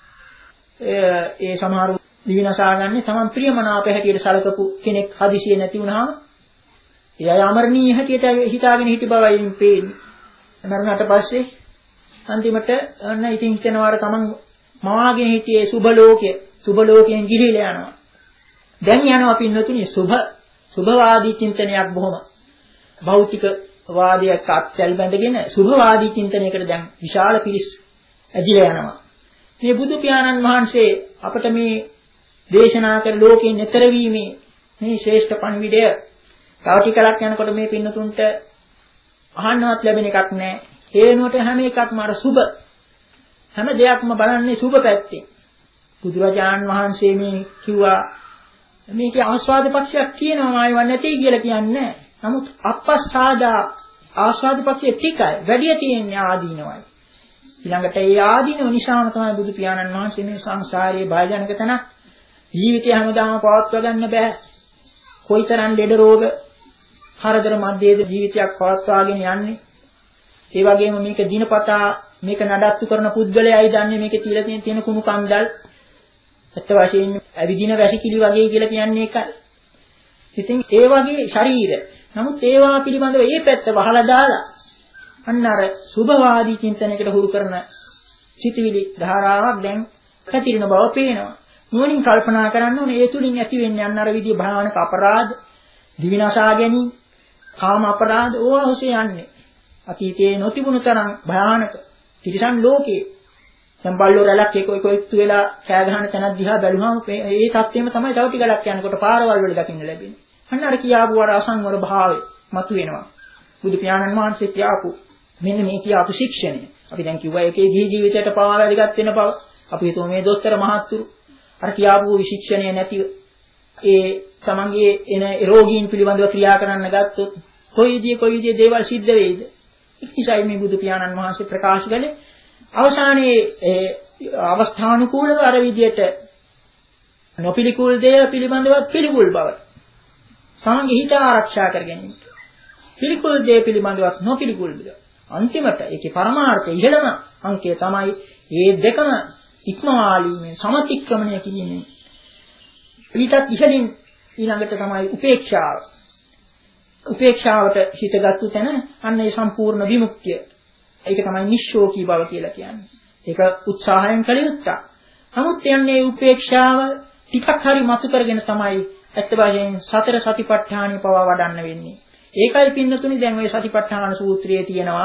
ඒ සමහරු දිවිනසාගන්නේ තමන් ප්‍රියමනාප හැටියට සැලකපු කෙනෙක් හදිසියෙ නැති වුනහම ඒ අය අමරණීය හැටියට හිතාගෙන හිටි බවයි පේන්නේ. මරණයට පස්සේ අන්තිමට අන්න ඉතින් හිතනවා තමන් මවාගෙන හිටියේ සුබ ලෝකයේ සුබ ලෝකයෙන් ගිලිලා යනවා. දැන් යනවා පින්නතුනි සුභ සුභවාදී චින්තනයක් බොහොම භෞතික වාදයක් අත්‍යල් බැඳගෙන සුභවාදී චින්තනයකට දැන් විශාල පිරිස් ඇදිලා යනවා. මේ බුදු පියාණන් වහන්සේ අපට මේ දේශනා කර ලෝකයෙන් ඈතර වීමේ මේ ශ්‍රේෂ්ඨ පණිවිඩය තව ටිකක් යනකොට මේ පින්නතුන්ට අහන්නවත් ලැබෙන එකක් නෑ. ඒ වෙනුවට හැම එකක්ම අර සුබ හැම දෙයක්ම බලන්නේ සුබ පැත්තෙන්. බුදුරජාණන් වහන්සේ මේ කිව්වා මේකේ ආස්වාද පක්ෂයක් තියෙනවා ආයව නැtei කියලා කියන්නේ නෑ. නමුත් අපස්සාදා ආස්වාද පක්ෂයේ ටිකයි වැඩි තියෙන්නේ ආදීනවයි. ඊළඟට ඒ ආදීනව නිසාම තමයි බුදු පියාණන් වහන්සේ මේ සංසාරයේ භයජනක තැනක් ජීවිතය හැමදාම පවත්වා ගන්න බෑ. කොයිතරම් ලෙඩ රෝග හරදර මැදේද ජීවිතයක් පවත්වාගෙන යන්නේ. ඒ වගේම මේක දිනපතා මේක නඩත්තු කරන පුද්ගලයායි දන්නේ මේකේ තියලා තියෙන තියෙන කුණු කන්දල් ඇත්ත වශයෙන්ම අවිදින වැසිකිලි වගේ කියලා කියන්නේ ඒකයි. ඉතින් ඒ වගේ ශරීර. නමුත් ඒවා පිළිබඳව ඒ පැත්ත වහලා දාලා අන්න අර සුභවාදී චින්තනයකට හුරු කරන සිටිවිලි ධාරාවක් දැන් පැතිරෙන බව පේනවා. නුවණින් කල්පනා කරන්න ඕනේ ඒ තුලින් ඇති වෙන්නේ අන්න අර විදිහ භයානක අපරාධ, දිවිනසා ගැනීම, කාම අපරාධ ඕවා ඔස්සේ යන්නේ. අතීතයේ නොතිබුණු තරම් භයානක තිරිසන් ලෝකයේ දැන් බල්ලෝ රැලක් එක එක එකතු වෙලා කෑ ගහන තැනක් දිහා බැලුවාම ඒ තත්ත්වෙම තමයි තව ටිකක් යනකොට පාරවල් වල දකින්න ලැබෙන්නේ. අන්න අර කියාපු අර අසංවර භාවය මතුවෙනවා. බුදු පියාණන් වහන්සේ කියාපු මෙන්න මේ කියාපු ශික්ෂණය. අපි දැන් කිව්වා ඒකේ ජී ජීවිතයට පවා වැඩිගත් වෙන බව. අපි හිතුව මේ දොස්තර මහත්තුරු අර කියාපු විශික්ෂණය නැතිව ඒ තමන්ගේ එන රෝගීන් පිළිබඳව ක්‍රියා කරන්න ගත්තොත් කොයි විදිහේ කොයි විදිහේ දේවල් සිද්ධ වෙයිද? ඉතිසයි මේ බුදු පියාණන් වහන්සේ ප්‍රකාශ කළේ අවසානයේ ඒ අවස්ථානුකූලව අර විදිහට නොපිලිකුල් දේ පිළිබඳව පිළිකුල් බව. තමන්ගේ හිත ආරක්ෂා කර ගැනීම. පිළිකුල් දේ පිළිබඳවත් නොපිළිකුල් බව. අන්තිමට ඒකේ පරමාර්ථය ඉහළම අංකය තමයි මේ දෙකම ඉක්මවාලීමේ සමතික්‍රමණය කිරීමෙන්. ඊටත් ඉහළින් ඊළඟට තමයි උපේක්ෂාව. උපේක්ෂාවට හිතගත්තු තැන අන්න ඒ සම්පූර්ණ විමුක්තිය. ඒක තමයි නිශ්ශෝකී බව කියලා කියන්නේ. ඒක උත්සාහයෙන් කළ යුත්තක්. නමුත් යන්නේ උපේක්ෂාව ටිකක් හරි මතු කරගෙන තමයි ඇත්ත වශයෙන් සතර සතිපට්ඨානෙ පවා වඩන්න වෙන්නේ. ඒකයි පින්නතුනි දැන් ওই සතිපට්ඨාන සූත්‍රයේ තියෙනවා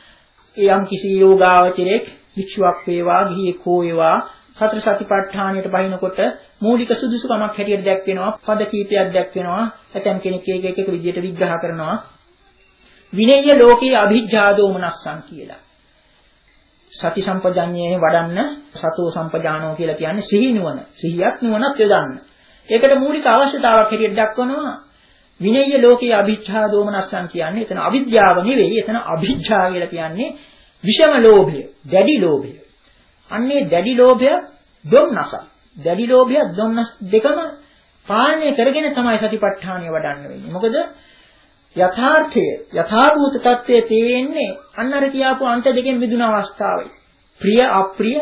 යම් කිසි යෝගාවචරයක් වික්ෂුවක් වේවා ගිහියෙක් හෝ වේවා සතර සතිපට්ඨානයට බහිනකොට මූලික සුදුසුකමක් හැටියට දැක්වෙනවා. පද කීපයක් දැක්වෙනවා. ඇතම් කෙනෙක් ඒක එක එක විදිහට විග්‍රහ කරනවා. විනය්‍ය ලෝකේ අභිජ්ජා දෝමනස්සං කියලා. සති සම්පජඤ්ඤයේ වඩන්න සතෝ සම්පජානෝ කියලා කියන්නේ සිහි නුවණ. සිහියත් නුවණත් යොදන්න. ඒකට මූලික අවශ්‍යතාවක් හැටියට දක්වනවා විනය්‍ය ලෝකේ අභිජ්ජා දෝමනස්සං කියන්නේ එතන අවිද්‍යාව නෙවෙයි එතන අභිජ්ජා කියලා කියන්නේ විෂම ලෝභය, දැඩි ලෝභය. අන්නේ දැඩි ලෝභය ධම්නස. දැඩි ලෝභය ධම්නස දෙකම පාලනය කරගෙන තමයි සතිපට්ඨානිය වඩන්න වෙන්නේ. මොකද යථාර්ථය යථාභූත තත්ත්වයේ තියෙන්නේ අන්න අර කියාපු අන්ත දෙකෙන් මිදුණ අවස්ථාවයි. ප්‍රිය අප්‍රිය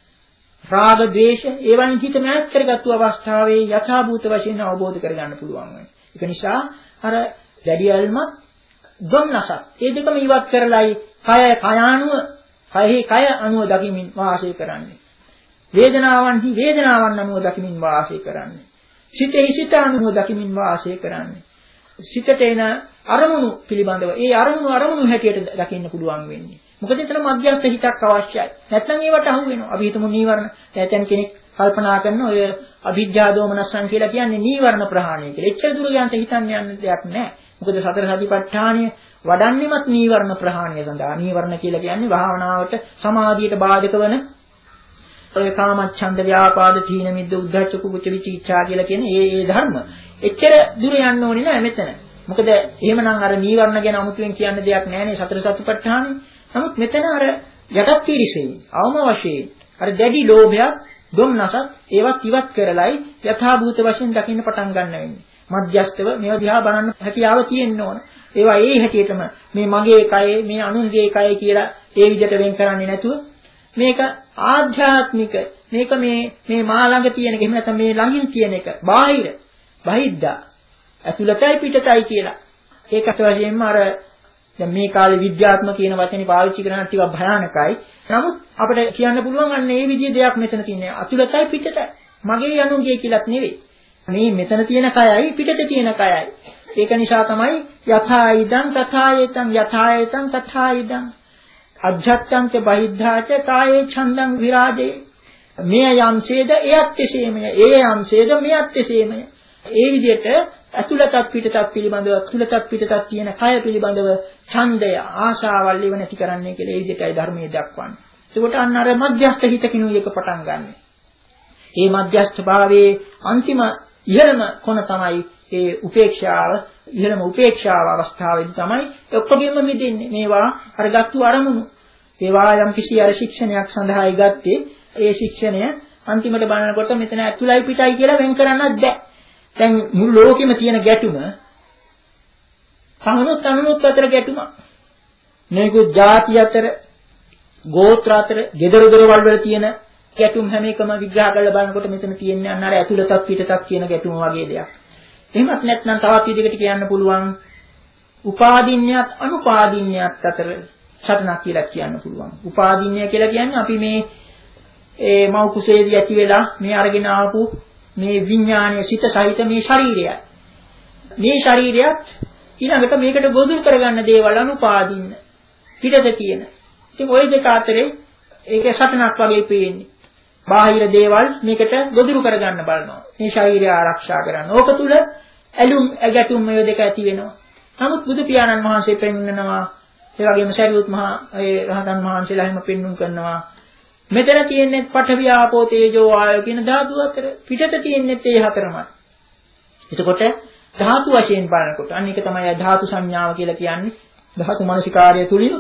රාග ද්වේෂ ඒවන් හිත මෑත් කරගත්තු අවස්ථාවේ යථාභූත වශයෙන් අවබෝධ කරගන්න පුළුවන් වෙනවා. ඒක නිසා අර දැඩි අල්මත් ධම්නසත් ඒ දෙකම ඉවත් කරලායි කය කයානුව කයෙහි කය අනුව දකිමින් වාසය කරන්නේ. වේදනාවන්හි වේදනාවන් අනුව දකිමින් වාසය කරන්නේ. සිතෙහි සිත අනුව දකිමින් වාසය කරන්නේ. සිතට එන අරමුණු පිළිබඳව ඒ අරමුණු අරමුණු හැටියට දකින්න පුළුවන් වෙන්නේ. මොකද එතන මධ්‍යස්ථ හිතක් අවශ්‍යයි. නැත්නම් ඒවට අහු වෙනවා. අපි හිතමු නීවරණ. දැන් කෙනෙක් කල්පනා කරන ඔය අභිජ්ජා දෝමනස්සන් කියලා කියන්නේ නීවරණ ප්‍රහාණය කියලා. එච්චර දුර යන්ට හිතන්න යන්න දෙයක් නැහැ. මොකද සතර සතිපට්ඨානය වඩන්නෙමත් නීවරණ ප්‍රහාණය සඳහා. නීවරණ කියලා කියන්නේ භාවනාවට සමාධියට බාධක වන ඔය කාමච්ඡන්ද ව්‍යාපාද තීන මිද්ද උද්ධච්ච කුච්ච විචිකිච්ඡා කියලා කියන ඒ ඒ ධර්ම. එච්චර දුර යන්න ඕනේ නෑ මෙතන. මොකද එහෙමනම් අර නීවරණ ගැන අමුතුවෙන් කියන්න දෙයක් නෑනේ සතර සතිපට්ඨානේ. නමුත් මෙතන අර යටත් පිරිසෙන් අවම වශයෙන් අර දැඩි ලෝභයක් දුන්නසත් ඒවත් ඉවත් කරලයි යථාභූත වශයෙන් දකින්න පටන් ගන්න වෙන්නේ. මධ්‍යස්තව මේවා දිහා බලන්න හැකියාව තියෙන්න ඕන. ඒවා ඒ හැටියටම මේ මගේ කයේ මේ අනුන්ගේ කයේ කියලා ඒ විදිහට වෙන් කරන්නේ නැතුව මේක ආධ්‍යාත්මික මේක මේ මේ මා ළඟ තියෙන එක එහෙම නැත්නම් මේ ළඟින් තියෙන එක බාහිර බහිද්දා ඇතුළතයි පිටතයි කියලා. ඒකට වශයෙන්ම අර දැන් මේ කාලේ විද්‍යාත්මක කියන වචනේ පාවිච්චි කරන ටිකක් භයානකයි. නමුත් අපිට කියන්න පුළුවන් අන්න ඒ විදිහේ දෙයක් මෙතන තියෙනවා. අතුලතයි පිටතයි. මගේ යනුගේ කියලාත් නෙවෙයි. මේ මෙතන තියෙන කයයි පිටතේ තියෙන කයයි. ඒක නිසා තමයි යථා ඉදං තථායතං යථායතං තථා ඉදං අජ්ජත්තං ච බහිද්ධාච කායේ ඡන්දං විරාජේ. මේ යම්සේද එයත් එසේමය. ඒ යම්සේද මෙයත් එසේමය. ඒ විදිහට අතුලතත් පිටතත් පිළිබඳව අතුලතත් පිටතත් තියෙන කය පිළිබඳව ඡන්දය ආශාවල් ඉව නැති කරන්නේ කියලා ඒ විදිහටයි ධර්මයේ දක්වන්නේ. එතකොට අන්න අර මධ්‍යස්ථ හිතකිනුයි එක පටන් ගන්න. මේ මධ්‍යස්ථ භාවයේ අන්තිම ඉහළම කොන තමයි ඒ උපේක්ෂාව. ඉහළම උපේක්ෂාව අවස්ථාවේදී තමයි ඔක්කොගෙම මිදෙන්නේ. මේවා අරගත්තු අරමුණු. ඒවා යම් කිසි අර ශික්ෂණයක් සඳහායි ගත්තේ. ඒ ශික්ෂණය අන්තිමට බලනකොට මෙතන ඇතුළයි පිටයි කියලා වෙන් කරන්නත් බෑ. දැන් මුළු ලෝකෙම තියෙන ගැටුම සමනුත් අනුනුත් අතර ගැටුමක්. මේකුත් ಜಾති අතර, ගෝත්‍ර අතර, gedara dorwal වල තියෙන ගැටුම් හැම එකම විග්‍රහ කරලා බලනකොට මෙතන තියෙන්නේ අන්න අර ඇතුළතත් පිටතත් කියන ගැටුම වගේ දෙයක්. එහෙමත් නැත්නම් තවත් විදිහකට කියන්න පුළුවන් උපාදීන්‍යත් අනුපාදීන්‍යත් අතර සටනක් කියලා කියන්න පුළුවන්. උපාදීන්‍ය කියලා කියන්නේ අපි මේ ඒ මව් කුසේදී ඇති වෙලා මේ අරගෙන ආපු මේ විඥානීය සිත සහිත මේ ශරීරයයි. මේ ශරීරයත් ඊළඟට මේකට ගොදුරු කරගන්න දේවල් අනුපාදින්න පිටත තියෙන. ඉතින් ওই දෙක අතරේ ඒක සටනක් වගේ පේන්නේ. බාහිර දේවල් මේකට ගොදුරු කරගන්න බලනවා. මේ ශරීරය ආරක්ෂා කරන්න. ඕක තුල ඇලුම් ගැටුම් මේ දෙක ඇති වෙනවා. නමුත් බුදු පියාණන් වහන්සේ පෙන්වනවා ඒ වගේම සරියුත් මහා ඒ රහතන් වහන්සේලා එහෙම පෙන්වුම් කරනවා. මෙතන තියෙන්නේ පඨවි ආපෝ තේජෝ වායෝ කියන ධාතු අතර. පිටත තියෙන්නේ ඒ හතරමයි. එතකොට ධාතු වශයෙන් බලනකොට අන්න ඒක තමයි ධාතු සංඥාව කියලා කියන්නේ. ධාතු මනසිකාර්ය තුලින්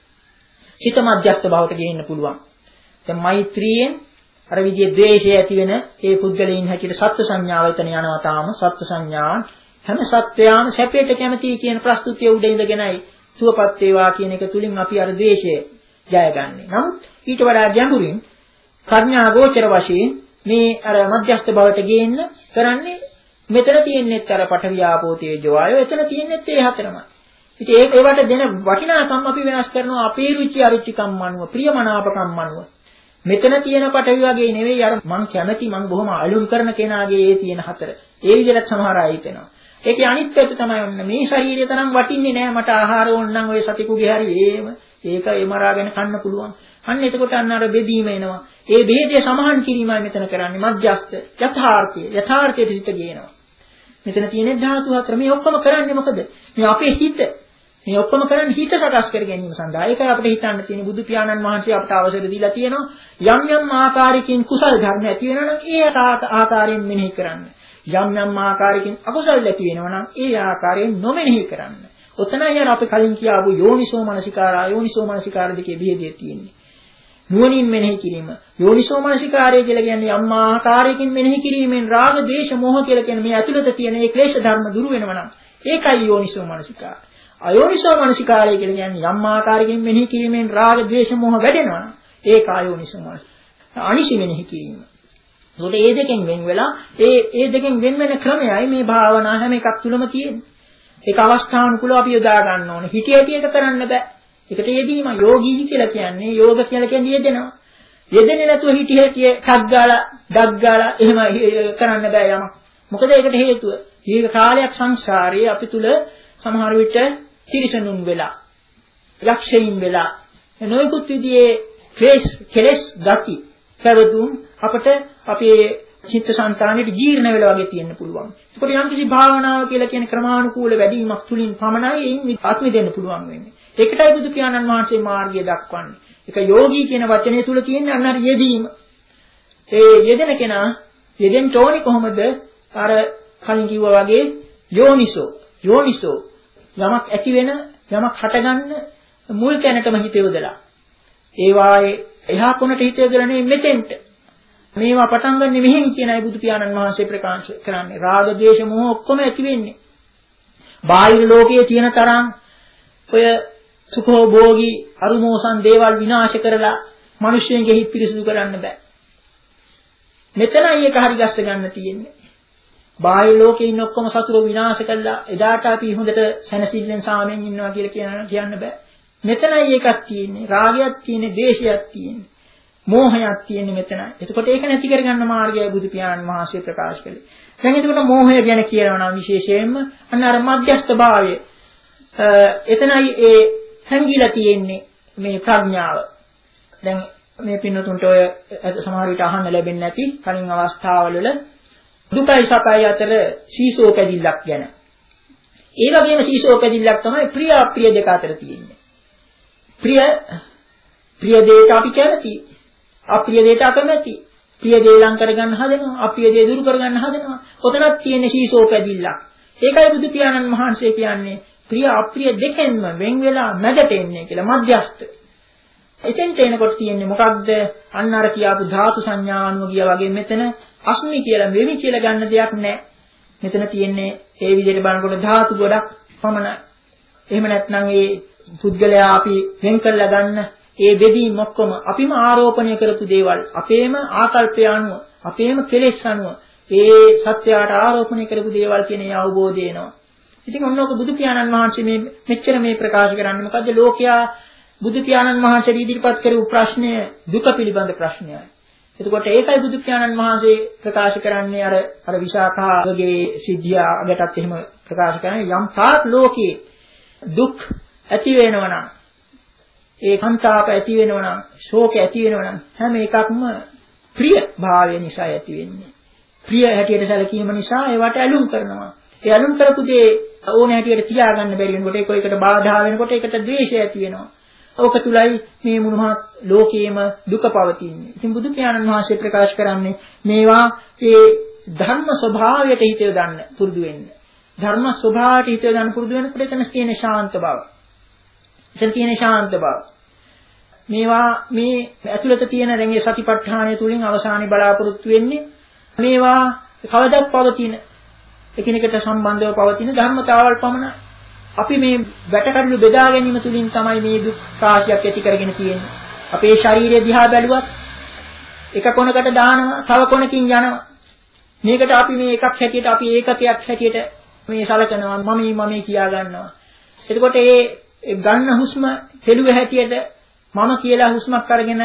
චිත්ත මධ්‍යස්ථ භාවයට ගෙන්න පුළුවන්. දැන් මෛත්‍රියෙන් අර විදිහේ ද්වේෂය ඇති වෙන ඒ පුද්ගලයන් හැටියට සත්ත්ව සංඥාව එතන යනවා තාම. සත්ත්ව සංඥාව හැම සත්වයාම සැපයට කැමතියි කියන ප්‍රස්තුතිය උඩ ඉඳගෙනයි සුවපත් වේවා කියන එක තුලින් අපි අර ද්වේෂය ජයගන්නේ. නමුත් ඊට වඩා ගැඹුරින් ප්‍රඥා ගෝචර වශයෙන් මේ අර මධ්‍යස්ථ භාවයට ගේන්න කරන්නේ මෙතන තියෙන්නේත් අර පඨවි ආපෝ තේජෝ ආයෝ එතන තියෙන්නේත් ඒ හතරමයි. ඉතින් ඒක ඒවට දෙන වටිනාකම් අපි වෙනස් කරනවා අපේ රුචි අරුචිකම් මනුව ප්‍රියමනාපකම් මනුව. මෙතන තියෙන පඨවි වගේ නෙවෙයි අර මං කැමති මං බොහොම අලුම් කරන කෙනාගේ ඒ තියෙන හතර. ඒ විදිහට සමහර අය හිතෙනවා. ඒකේ අනිත් පැත්ත තමයි ඔන්න මේ ශරීරය තරම් වටින්නේ නැහැ මට ආහාර ඕන නම් ඔය සතිකුගේ හරි ඒම ඒක එමරාගෙන කන්න පුළුවන්. අන්න එතකොට අන්න අර බෙදීම එනවා. ඒ ભેදය සමහන් කිරීමයි මෙතන කරන්නේ මධ්‍යස්ථ යථාර්ථය. යථාර්ථයට හිත ගේනවා. මෙතන තියෙන ධාතු හතර මේ ඔක්කොම කරන්නේ මොකද? මේ අපේ හිත. මේ ඔක්කොම කරන්නේ හිත සකස් කර ගැනීම සඳහා. ඒකයි අපිට හිතන්න තියෙන බුදු පියාණන් වහන්සේ අපට අවසර දීලා තියෙනවා යම් යම් ආකාරයකින් කුසල් ධර්ම ඇති වෙනවා නම් ඒ ආකාරයෙන් මෙනෙහි කරන්න. යම් යම් ආකාරයකින් අකුසල් ඇති වෙනවා නම් ඒ ආකාරයෙන් නොමෙනෙහි කරන්න. ඔතනයි අර අපි කලින් කියාවු යෝනිසෝ මනසිකාර ආයෝනිසෝ මනසිකාර දෙකේ ભેදය තියෙන්නේ. නුවණින් මෙනෙහි කිරීම. යෝනිසෝ මනසිකාරය කියලා කියන්නේ යම් ආකාරයකින් මෙනෙහි කිරීමෙන් රාග, ද්වේෂ, මෝහ කියලා කියන මේ ඇතුළත තියෙන ඒ ක්ලේශ ධර්ම දුරු වෙනවා නම් ඒකයි යෝනිසෝ මනසිකාර. අයෝනිසෝ මනසිකාරය කියලා කියන්නේ යම් ආකාරයකින් මෙනෙහි කිරීමෙන් රාග, ද්වේෂ, මෝහ වැඩෙනවා නම් ඒක අයෝනිසෝ මනසිකාර. අනිසි මෙනෙහි කිරීම. ඒකට ඒ දෙකෙන් වෙන් වෙලා ඒ ඒ දෙකෙන් වෙන් වෙන ක්‍රමයයි මේ භාවනා හැම එකක් තුලම තියෙන්නේ. ඒක අවස්ථානුකූලව අපි යොදා ගන්න ඕනේ. හිතේ හිතේක කරන්න බෑ. ඒකට යෙදීම යෝගී කියලා කියන්නේ යෝග කියලා කියන්නේ යෙදෙනවා. යෙදෙන්නේ නැතුව හිතේ හිතේ ටක් ගාලා, ඩක් ගාලා එහෙම කරන්න බෑ යමක්. මොකද ඒකට හේතුව දීර්ඝ කාලයක් සංසාරයේ අපි තුල සමහර විට තිරිසනුන් වෙලා, යක්ෂයින් වෙලා, නොයෙකුත් විදිහේ ක්ලේශ, කෙලෙස් ගති පැවතුම් අපට අපේ චිත්තසංතානෙට ජීර්ණ වෙලා වගේ තියෙන්න පුළුවන්. ඒකට යම් කිසි භාවනාව කියලා කියන ක්‍රමානුකූල වැඩිවීමක් තුලින් පමණයි එයින් ආත්මය දෙන්න පුළුවන් වෙන්නේ. ඒකටයි බුදු පියාණන් වහන්සේ මාර්ගය දක්වන්නේ. ඒක යෝගී කියන වචනේ තුල තියෙන අන්නර යෙදීම. ඒ යෙදෙන කෙනා යෙදෙන්න ඕනේ කොහොමද? අර කලින් කිව්වා වගේ යෝනිසෝ. යෝනිසෝ යමක් ඇති වෙන යමක් හටගන්න මුල් තැනටම හිත යොදලා. ඒ වායේ එහා කොනට හිත යොදලා නෙමෙයි මෙතෙන්ට. මේවා පටන් ගන්න මෙහෙන් කියනයි බුදු පියාණන් වහන්සේ ප්‍රකාශ කරන්නේ. රාග, ද්වේෂ, මෝහ ඔක්කොම ඇති වෙන්නේ. බාහිර ලෝකයේ තියෙන තරම් ඔය සුඛෝ භෝගී අරුමෝසන් දේවල් විනාශ කරලා මිනිස්සුන්ගේ හිත පිරිසිදු කරන්න බෑ. මෙතනයි ඒක හරි ගස්ස ගන්න තියෙන්නේ. බාහිර ලෝකේ ඉන්න ඔක්කොම සතුරු විනාශ කළා එදාට අපි හොඳට සැනසෙල්ලෙන් සාමයෙන් ඉන්නවා කියලා කියන කියන්න බෑ. මෙතනයි එකක් තියෙන්නේ. රාගයක් තියෙන්නේ, ද්වේෂයක් තියෙන්නේ. මෝහයක් තියෙන්නේ මෙතනයි. එතකොට ඒක නැති කරගන්න මාර්ගයයි බුදු පියාණන් වහන්සේ ප්‍රකාශ කළේ. දැන් එතකොට මෝහය ගැන කියනවා නම් විශේෂයෙන්ම අන්න අර මධ්‍යස්ථ භාවය. එතනයි ඒ හැංගිලා තියෙන්නේ මේ ප්‍රඥාව. දැන් මේ පින්නතුන්ට ඔය සමහර විට අහන්න ලැබෙන්නේ නැති කලින් අවස්ථාවල වල දුකයි සැපයි අතර සීසෝ පැදිල්ලක් ගැන. ඒ වගේම සීසෝ පැදිල්ලක් තමයි ප්‍රිය අප්‍රිය දෙක අතර තියෙන්නේ. ප්‍රිය ප්‍රිය දෙයට අපි කැමති, අප්‍රිය දෙයට අකමැති. ප්‍රිය දේ ලං කරගන්න හදනවා, අප්‍රිය දේ දුරු කරගන්න හදනවා. ඔතනක් තියෙන සීසෝ පැදිල්ලක්. ඒකයි බුදු පියාණන් වහන්සේ කියන්නේ ප්‍රිය අප්‍රිය දෙකෙන්ම වෙන් වෙලා මැදට එන්නේ කියලා මධ්‍යස්ථ. එතෙන්ට එනකොට තියෙන්නේ මොකක්ද? අන්න අර කියාපු ධාතු සංඥානුව ගියා වගේ මෙතන අස්මි කියලා මෙවි කියලා ගන්න දෙයක් නැහැ. මෙතන තියෙන්නේ ඒ විදිහට බලනකොට ධාතු ගොඩක් පමණයි. එහෙම නැත්නම් ඒ පුද්ගලයා අපි වෙන් කරලා ගන්න ඒ බෙදීම් ඔක්කොම අපිම ආරෝපණය කරපු දේවල්, අපේම ආකල්පය අනුව, අපේම කෙලෙස් අනුව ඒ සත්‍යයට ආරෝපණය කරපු දේවල් කියන ඒ අවබෝධය එනවා. ඉතින් ඔන්නෝක බුදු පියාණන් වහන්සේ මේ මෙච්චර මේ ප්‍රකාශ කරන්නේ මොකද්ද? ලෝකයා බුදු පියාණන් වහන්සේ ඉදිරිපත් කරපු ප්‍රශ්නය දුක පිළිබඳ ප්‍රශ්නයයි. එතකොට ඒකයි බුදු පියාණන් වහන්සේ ප්‍රකාශ කරන්නේ අර අර විශාඛාගේ සිද්ධිය අගටත් එහෙම ප්‍රකාශ කරන්නේ යම් තාක් ලෝකේ දුක් ඇති වෙනවනම්, ඒ කන්තාප ඇති වෙනවනම්, ශෝක ඇති වෙනවනම් හැම එකක්ම ප්‍රිය භාවය නිසා ඇති වෙන්නේ. ප්‍රිය හැටියට සැලකීම නිසා ඒවට ඇලුම් කරනවා. ඒ ඇලුම් කරපු දේ ඕන හැටියට තියාගන්න බැරි වෙනකොට ඒක එකට බාධා වෙනකොට ඒකට ද්වේෂය ඇති වෙනවා. ඕක තුලයි මේ මුණුමහත් ලෝකයේම දුක පවතින්නේ. ඉතින් බුදු පියාණන් වහන්සේ ප්‍රකාශ කරන්නේ මේවා ඒ ධර්ම ස්වභාවයට හිත යොදන්න පුරුදු වෙන්න. ධර්ම ස්වභාවයට හිත යොදන්න පුරුදු වෙනකොට එතන තියෙන ශාන්ත බව. එතන තියෙන ශාන්ත බව. මේවා මේ ඇතුළත තියෙන දැන් මේ සතිපට්ඨානය තුලින් අවසානයේ බලාපොරොත්තු වෙන්නේ මේවා කවදත් පවතින එකිනෙකට සම්බන්ධව පවතින ධර්මතාවල් පමණයි. අපි මේ වැටකඩලු බෙදා ගැනීම තුලින් තමයි මේ දුක් රාශියක් ඇති කරගෙන තියෙන්නේ. අපේ ශරීරය දිහා බැලුවත් එක කොනකට දානවා, තව කොනකින් යනවා. මේකට අපි මේ එකක් හැටියට අපි ඒකකයක් හැටියට මේ සලකනවා, මමයි මමයි කියා ගන්නවා. එතකොට ඒ ගන්න හුස්ම හෙළුව හැටියට මම කියලා හුස්මක් අරගෙන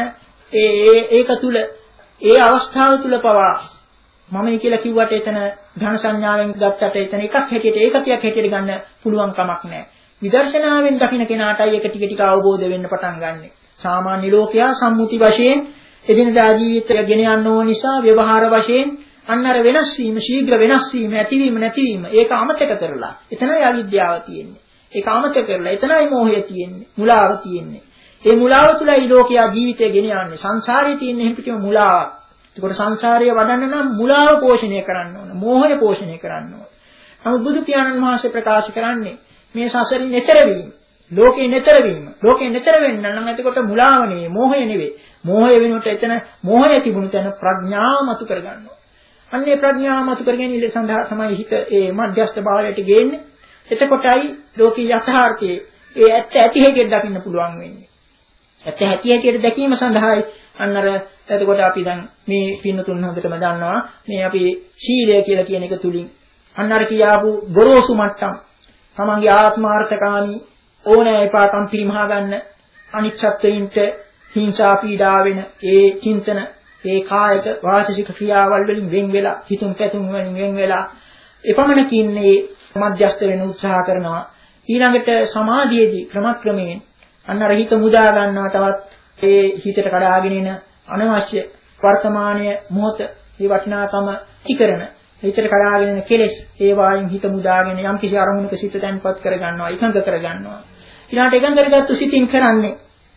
ඒ ඒක තුල ඒ අවස්ථාව තුල පවා මමයි කියලා කිව්වට එතන ධන සංඥාවෙන් ගත්තට එතන එකක් හැටියට ඒකකයක් හැටියට ගන්න පුළුවන් කමක් නැහැ. විදර්ශනාවෙන් දකින්න කෙනාටයි ඒක ටික ටික අවබෝධ වෙන්න පටන් ගන්නෙ. සාමාන්‍ය ලෝකයා සම්මුති වශයෙන් එදිනදා ජීවිතය ගෙන යන්න ඕන නිසා ව්‍යවහාර වශයෙන් අන්න අර වෙනස් වීම, ශීඝ්‍ර වෙනස් වීම, ඇතිවීම නැතිවීම ඒක අමතක කරලා එතනයි අවිද්‍යාව තියෙන්නේ. ඒක අමතක කරලා එතනයි මෝහය තියෙන්නේ, මුලාව තියෙන්නේ. ඒ මුලාව තුලයි ලෝකයා ජීවිතය ගෙන යන්නේ. සංසාරයේ තියෙන හැම පිටම මුලාවක්. ඒකට සංසාරය වඩන්න නම් මුලාව පෝෂණය කරන්න ඕන, මෝහය පෝෂණය කරන්න ඕන. නමුත් බුදු පියාණන් වහන්සේ ප්‍රකාශ කරන්නේ මේ සසරින් එතර වීම, ලෝකේ නතර වීම. ලෝකේ නතර වෙන්න නම් එතකොට මුලාව නෙවෙයි, මෝහය නෙවෙයි. මෝහය වෙනුවට එතන මෝහය තිබුණු තැන ප්‍රඥාව මතු කරගන්න ඕන. අන්නේ ප්‍රඥාව මතු කරගෙන ඉල සඳහා තමයි හිත ඒ මධ්‍යස්ථ භාවයට ගේන්නේ. එතකොටයි ලෝකී යථාර්ථයේ ඒ ඇත්ත ඇති හැටියට දකින්න පුළුවන් වෙන්නේ. ඇත්ත ඇති හැටියට දැකීම සඳහායි අන්න අර එතකොට අපි දැන් මේ පින්නතුන් හොඳටම දන්නවා මේ අපි ශීලය කියලා කියන එක තුලින් අන්න අර කියාපු ගොරෝසු මට්ටම් තමන්ගේ ආත්මාර්ථකාමී ඕනෑ එපාකම් පිරිමහා ගන්න අනිච්චත්වයින්ට හිංසා පීඩා වෙන ඒ චින්තන ඒ කායික වාචික ක්‍රියාවල් වලින් වෙන් වෙලා හිතුම් පැතුම් වලින් වෙන් වෙලා එපමණකින් මේ මධ්‍යස්ථ වෙන උත්සාහ කරනවා. ඊළඟට සමාධියේදී ක්‍රමක්‍රමයෙන් අන්න අර හිත මුදා ගන්නවා. තවත් ඒ හිතට කඩාගෙන එන අනවශ්‍ය වර්තමානීය මොහොත මේ වටිනාකම ඉකරන හිතට කඩාගෙන එන කෙලෙස් ඒ වායින් හිත මුදාගෙන යම් කිසි අරමුණක සිත තැන්පත් කර ගන්නවා, එකඟ කර ගන්නවා. ඊළඟට එකඟ කරගත්තු සිතින් කරන්නේ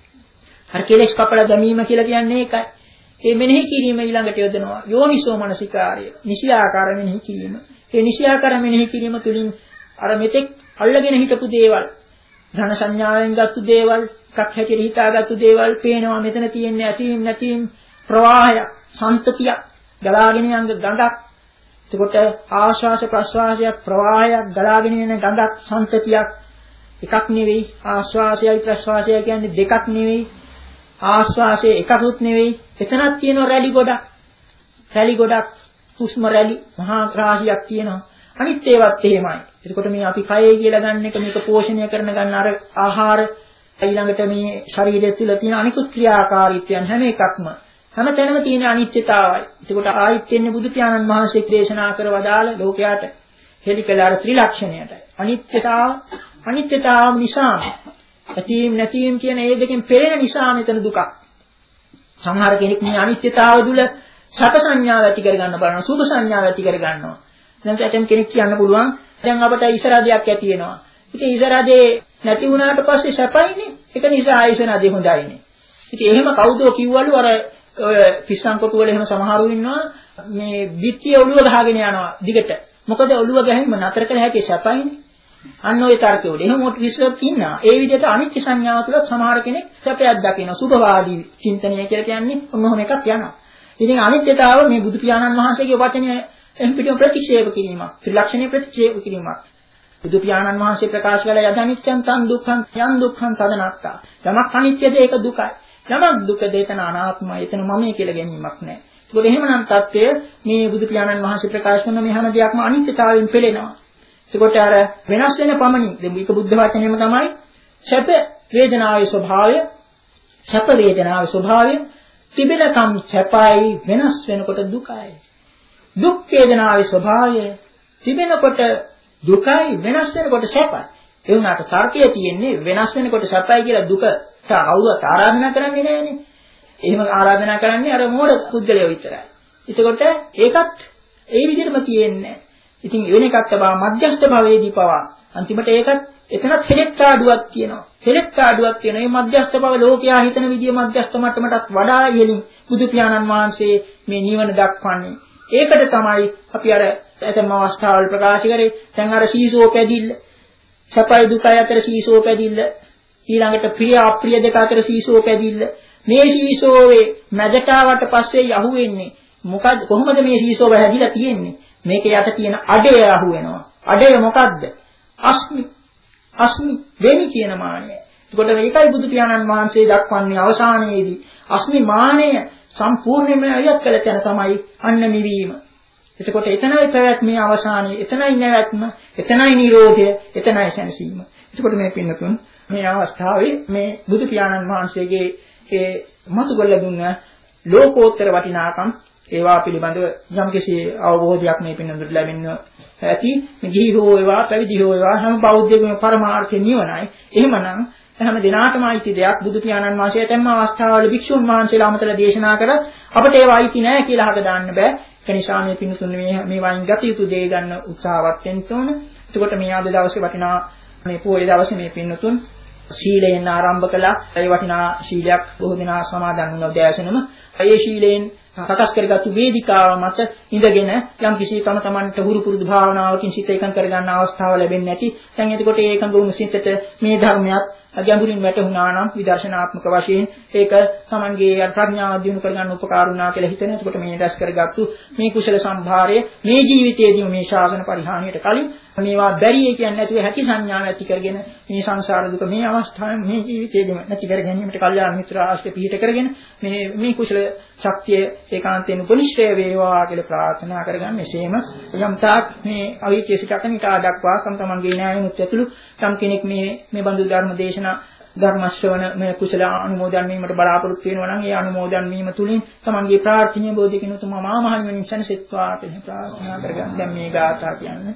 අර කෙලෙස් කපලා දැමීම කියලා කියන්නේ ඒකයි. ඒ මෙනෙහි කිරීම ඊළඟට යොදනවා යෝනිසෝ මනසිකාර්ය, නිසියාකාර මෙනෙහි කිරීම. ඒ නිසියාකාර මෙනෙහි කිරීම තුළින් අර මෙතෙක් අල්ලගෙන හිටපු දේවල්, ධන සංඥාවෙන් ගත්තු දේවල්, එකක් හැටියට හිතාගත්තු දේවල් පේනවා. මෙතන තියෙන්නේ ඇතිවීම නැතිවීම ප්‍රවාහයක්, සම්තතියක්, ගලාගෙන යන ගඟක්. එතකොට ආශ්වාස ප්‍රශ්වාසයක්, ප්‍රවාහයක්, ගලාගෙන යන ගඟක්, සම්තතියක් එකක් නෙවෙයි. ආශ්වාසයයි ප්‍රශ්වාසයයි කියන්නේ දෙකක් නෙවෙයි. ආශ්වාසයේ එකකුත් නෙවෙයි. එතනක් තියෙන රැලි ගොඩක්. රැලි ගොඩක්, හුස්ම රැලි මහා රාශියක් තියෙනවා. අනිත් ඒවත් එහෙමයි. එතකොට මේ අපි කයයි කියලා ගන්න එක මේක පෝෂණය කරන ගන්න අර ආහාර ඊළඟට මේ ශරීරය තුළ තියෙන අනිකුත් ක්‍රියාකාරීත්වයන් හැම එකක්ම හැම තැනම තියෙන අනිත්‍යතාවයි. එතකොට ආයිත් එන්නේ බුදු පියාණන් වහන්සේ දේශනා කරවදාල ලෝකයට හෙලිකලාර ත්‍රිලක්ෂණයටයි. අනිත්‍යතාව අනිත්‍යතාව නිසා ඇතීම් නැතිවීම කියන ඒ දෙකෙන් පෙළෙන නිසා මෙතන දුකක්. සමහර කෙනෙක් මේ අනිත්‍යතාව තුළ සැප සංඥාව ඇති කර ගන්න බලනවා, සුභ සංඥාව ඇති කර ගන්නවා. දැන් ඇතම් කෙනෙක් කියන්න පුළුවන් දැන් අපට ඉසරදයක් ඇති වෙනවා. ඉතින් ඉසරදේ නැති වුණාට පස්සේ සැපයිනේ. ඒක නිසා ආයසනදේ හොඳයිනේ. ඉතින් එහෙම කවුදෝ කිව්වලු අර ඔය පිස්සන් කොටු වල එහෙම සමහරු ඉන්නවා මේ විත්තිය ඔළුව ගහගෙන යනවා දිගට. මොකද ඔළුව ගැහිම නතර කළ හැකි සැපයිනේ. අන්න ওই තර්කය උඩ. එහෙම මොකද විශ්වාස ඉන්නා. ඒ විදිහට අනිත්‍ය සංඥාව තුළ සමහර කෙනෙක් සැපයක් දකිනවා. සුභවාදී චින්තනය කියලා කියන්නේ ඔන්නෝම එකක් යනවා. ඉතින් අනිත්‍යතාව මේ බුදු පියාණන් වහන්සේගේ වචනය එහෙම පිටුම ප්‍රතික්ෂේප කිරීමක්. ත්‍රිලක්ෂණයේ ප්‍රතික්ෂේප කිරීමක්. බුදු පියාණන් වහන්සේ ප්‍රකාශ කළ යදනිච්ඡන් තන් දුක්ඛං යන් දුක්ඛං තදනත්තා. යමක් අනිත්‍යද ඒක දුකයි. යමක් දුකද එතන අනාත්මයි. එතන මමයි කියලා ගැනීමක් නැහැ. ඒකෝද එහෙමනම් தත්ත්වය මේ බුදු පියාණන් වහන්සේ ප්‍රකාශ කරන මේ හැම දෙයක්ම අනිත්‍යතාවයෙන් පෙළෙනවා. ඒකට අර වෙනස් වෙන පමණින් දැන් මේක බුද්ධ වචනේම තමයි සැප වේදනාවේ ස්වභාවය, සැප වේදනාවේ ස්වභාවය තිබෙනකම් සැපයි වෙනස් වෙනකොට දුකයි. දුක් වේදනාවේ ස්වභාවය තිබෙනකොට දුකයි වෙනස් වෙනකොට සැපයි. ඒ වුණාට තර්කයේ තියෙන්නේ වෙනස් වෙනකොට සැපයි කියලා දුකට කවුරුත් ආරාධනා කරන්නේ නැහැනේ. එහෙම ආරාධනා කරන්නේ අර මෝඩ පුද්ගලයෝ විතරයි. එතකොට ඒකත් ඒ විදිහටම තියෙන්නේ. ඉතින් වෙන එකක් තමයි මධ්‍යස්ථ භවයේදී පවා අන්තිමට ඒකත් එතනත් හෙලෙක් ආඩුවක් තියෙනවා. හෙලෙක් ආඩුවක් තියෙන මේ මධ්‍යස්ථ භව ලෝකයා හිතන විදිය මධ්‍යස්ථ මට්ටමටත් වඩා ඉහළින් බුදු පියාණන් වහන්සේ මේ නිවන දක්වන්නේ. ඒකට තමයි අපි අර ඇතම අවස්ථාවල් ප්‍රකාශ කරේ. දැන් අර සීසෝ පැදිල්ල, සැපයි දුකයි අතර සීසෝ පැදිල්ල, ඊළඟට ප්‍රිය අප්‍රිය දෙක අතර සීසෝ පැදිල්ල. මේ සීසෝවේ මැදට ආවට පස්සේ යහු වෙන්නේ මොකද? කොහොමද මේ සීසෝව හැදිලා තියෙන්නේ? මේක යට තියෙන අඩය අහු වෙනවා. අඩය මොකද්ද? අස්මි. අස්මි වෙමි කියන මානය. එතකොට මේකයි බුදු පියාණන් වහන්සේ දක්වන්නේ අවසානයේදී අස්මි මානය සම්පූර්ණයෙන්ම අයත් කළ තැන තමයි අන්න නිවීම. එතකොට එතනයි පැවැත්මේ අවසානය, එතනයි නැවැත්ම, එතනයි නිරෝධය, එතනයි සැනසීම. එතකොට මේ පින්නතුන් මේ අවස්ථාවේ මේ බුදු පියාණන් වහන්සේගේ ඒ මතුගොල්ල දුන්න ලෝකෝත්තර වටිනාකම් ඒවා පිළිබඳව යම්කිසි අවබෝධයක් මේ පින්නතුන්ට ලැබෙන්න ඇති. මේ ගිහි හෝ ඒවා පැවිදි හෝ ඒවා හැම බෞද්ධයෙකුම පරමාර්ථය නිවනයි. එහෙමනම් හැම දිනාටම අයිති දෙයක් බුදු පියාණන් වහන්සේ තෙම්ම අවස්ථාවල භික්ෂුන් වහන්සේලා අමතලා දේශනා කර අපට ඒවා අයිති නැහැ කියලා හද දාන්න බෑ. ඒ නිසා මේ පින්නතුන් මේ මේ වයින් ගත යුතු දේ ගන්න උත්සාහවත් වෙන්න ඕන. එතකොට මේ ආද දවසේ වටිනා මේ පොයේ දවසේ මේ පින්නතුන් ශීලයෙන් ආරම්භ කළා. ඒ වටිනා ශීලයක් බොහෝ දෙනා සමාදන් වුණා දැසෙනම. ඒ ශීලයෙන් සකස් කරගත්තු වේදිකාව මත ඉඳගෙන යම් කිසි තම තමන්ට හුරු පුරුදු භාවනාවකින් සිත එකඟ කරගන්න අවස්ථාව ලැබෙන්නේ නැති. දැන් එතකොට ඒ එකඟ වුණු සිතට මේ ධර්මයක් ගැඹුරින් වැටහුණා නම් විදර්ශනාත්මක වශයෙන් ඒක තමන්ගේ ප්‍රඥාව දියුණු කරගන්න උපකාර වුණා කියලා හිතෙන. එතකොට මේ රැස් කරගත්තු මේ කුසල සම්භාරය මේ ජීවිතයේදී මේ ශාසන පරිහානියට කලින් මේවා බැරිය කියන්නේ නැතුව හැකි සංඥාව ඇති කරගෙන මේ සංසාර දුක මේ අවස්ථාවේ මේ ජීවිතයේදීම නැති කර ගැනීමට කල්යාණ මිත්‍ර ආශ්‍රය පිහිට කරගෙන මේ මේ කුසල ශක්තිය ඒකාන්තයෙන් උපනිශ්‍රය වේවා කියලා ප්‍රාර්ථනා කරගන්න. එසේම යම් තාක් මේ අවීචේ සිට අකනිකා දක්වා තම තමන්ගේ න්‍යායමුත් ඇතුළු යම් කෙනෙක් මේ මේ බඳු ධර්ම දේශනා ධර්ම ශ්‍රවණ මේ කුසල අනුමෝදන් වීමට බලාපොරොත්තු වෙනවා නම් ඒ අනුමෝදන් වීම තුලින් තමන්ගේ ප්‍රාර්ථනීය බෝධිකින් උතුම් මහා මහිමින් සැනසෙත්වා කියලා ප්‍රාර්ථනා කරගන්න. දැන් මේ ගාථා කියන්නේ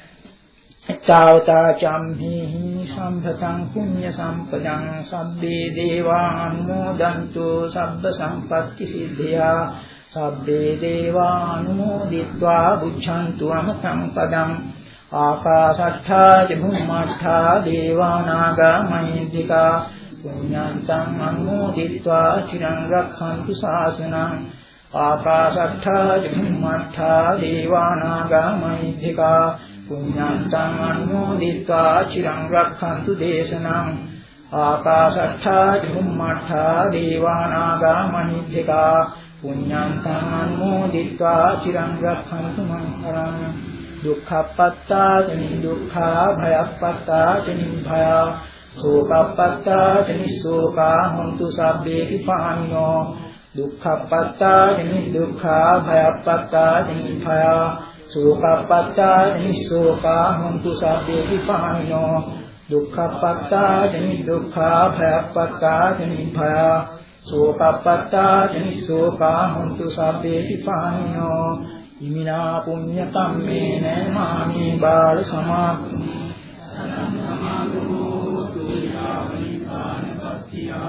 තාවතා චම්හි සම්පතං පුඤ්ඤ සම්පදං සබ්බේ දේවානුමෝදන්තු සබ්බ සම්පත්ති සිද්ධියා සබ්බේ දේවානුමෝදිत्वा බුද්ධන්තු අමතං පදං ආකාශට්ඨා චුම්මට්ඨා දේවානාගා මහින්దికා පුඤ්ඤන්තං අනුමෝදිत्वा චිරං රක්ඛන්තු ශාසනං ආකාශට්ඨා චුම්මට්ඨා දේවානාගා මහින්దికා පුඤ්ඤන්තං අනුමෝදිत्वा චිරං රක්ඛන්තු දේශනං ආකාශට්ඨා චුම්මට්ඨා දේවානාගා මහින්దికා පුඤ්ඤන්තං අනුමෝදිत्वा චිරං රක්ඛන්තු මං පරං දුක්ඛප්පත්තානි දුක්ඛා භයප්පත්තානි භය සෝකප්පත්තානි සෝකා හොන්තු සබ්බේපි පානිනෝ දුක්ඛප්පත්තානි දුක්ඛා භයප්පත්තානි භය සෝකප්පත්තානි සෝකා හොන්තු සබ්බේපි පානිනෝ දුක්ඛප්පත්තානි දුක්ඛා භයප්පත්තානි භය සෝකප්පත්තානි සෝකා හොන්තු සබ්බේපි පානිනෝ ඉමිනා පුඤ්ඤ කම්මේන මාමේ බාල සමාප්ති සනං සමාදෝ තුයාවිපාන පත්‍තියා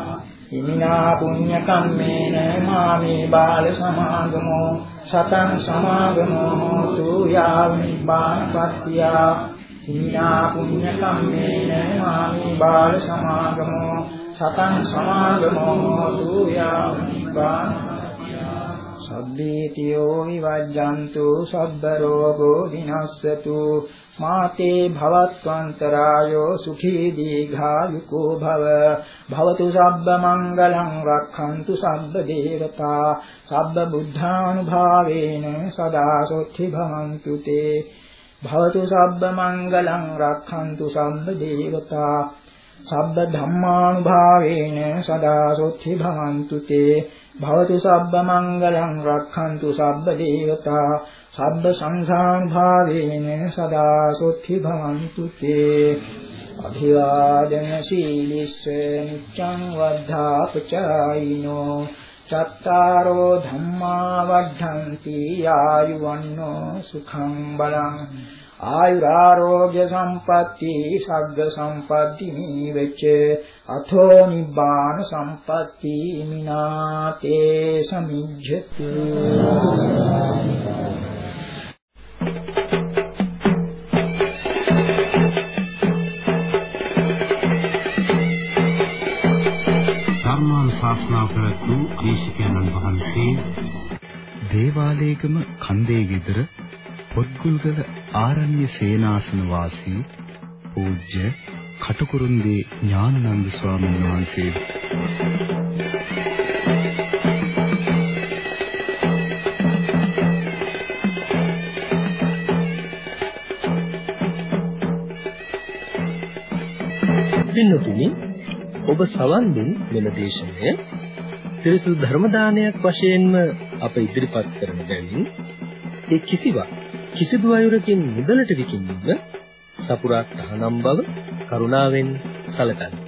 ඉමිනා පුඤ්ඤ කම්මේන මාමේ බාල සමාගමෝ සතං සමාගමෝ තු යාව නිබ්බානපත්තිය. ඉමිනා පුඤ්ඤ කම්මේන මාමේ බාල සමාගමෝ සතං සමාගමෝ තු යාව නිබ්බානපත්තිය. සබ්බේතියෝ විවජ්ජන්තු සබ්බ රෝගෝ විනස්සතු මාතේ භවත්වන්තරායෝ සුඛී දීඝායුකෝ භව. භවතු සබ්බ මංගලං රක්ඛන්තු සබ්බ දේවතා සබ්බ බුද්ධානුභාවේන සදා සොත්ති භවන්තු තේ. භවතු සබ්බ මංගලං රක්ඛන්තු සබ්බ දේවතා සබ්බ ධම්මානුභාවේන සදා සොත්ති භවන්තු තේ. භවතු සබ්බ මංගලං රක්ඛන්තු සබ්බ දේවතා සබ්බ සංඝානුභාවේන සදා සොත්ති භවන්තු තේ. අභිවාදන සීලිස්ස නිච්ඡං වද්ධාපචායිනෝ චත්තාරෝ ධම්මා වද්ධන්ති ආයුවන්නෝ සුඛං බලං ආයුරාෝග්‍ය සම්පatti සග්ග සම්පatti නිවෙච්ච අතෝ නිබ්බාන සම්පatti මිනාතේ සමිජ්ජතු. ශාස්ත්‍රාව පැවැත්වූ දේශකයන්න් වහන්සේ දේවාලේගම කන්දේ ගෙදර පොත්ගුල්ගල ආරණ්‍ය සේනාසන වාසී පූජ්‍ය කටුකුරුන්දී ඥානানন্দ ස්වාමීන් වහන්සේ. පින්තුනි, ඔබ සවන් දුන් මෙම දේශනය පිරිසුදු ධර්ම දානයක් වශයෙන්ම අප ඉදිරිපත් කරන බැවින් ඒ කිසිවක් කිසිදු අයුරකින් මුදලට විකිණීම සපුරා තහනම් බව කරුණාවෙන් සැලකන්න.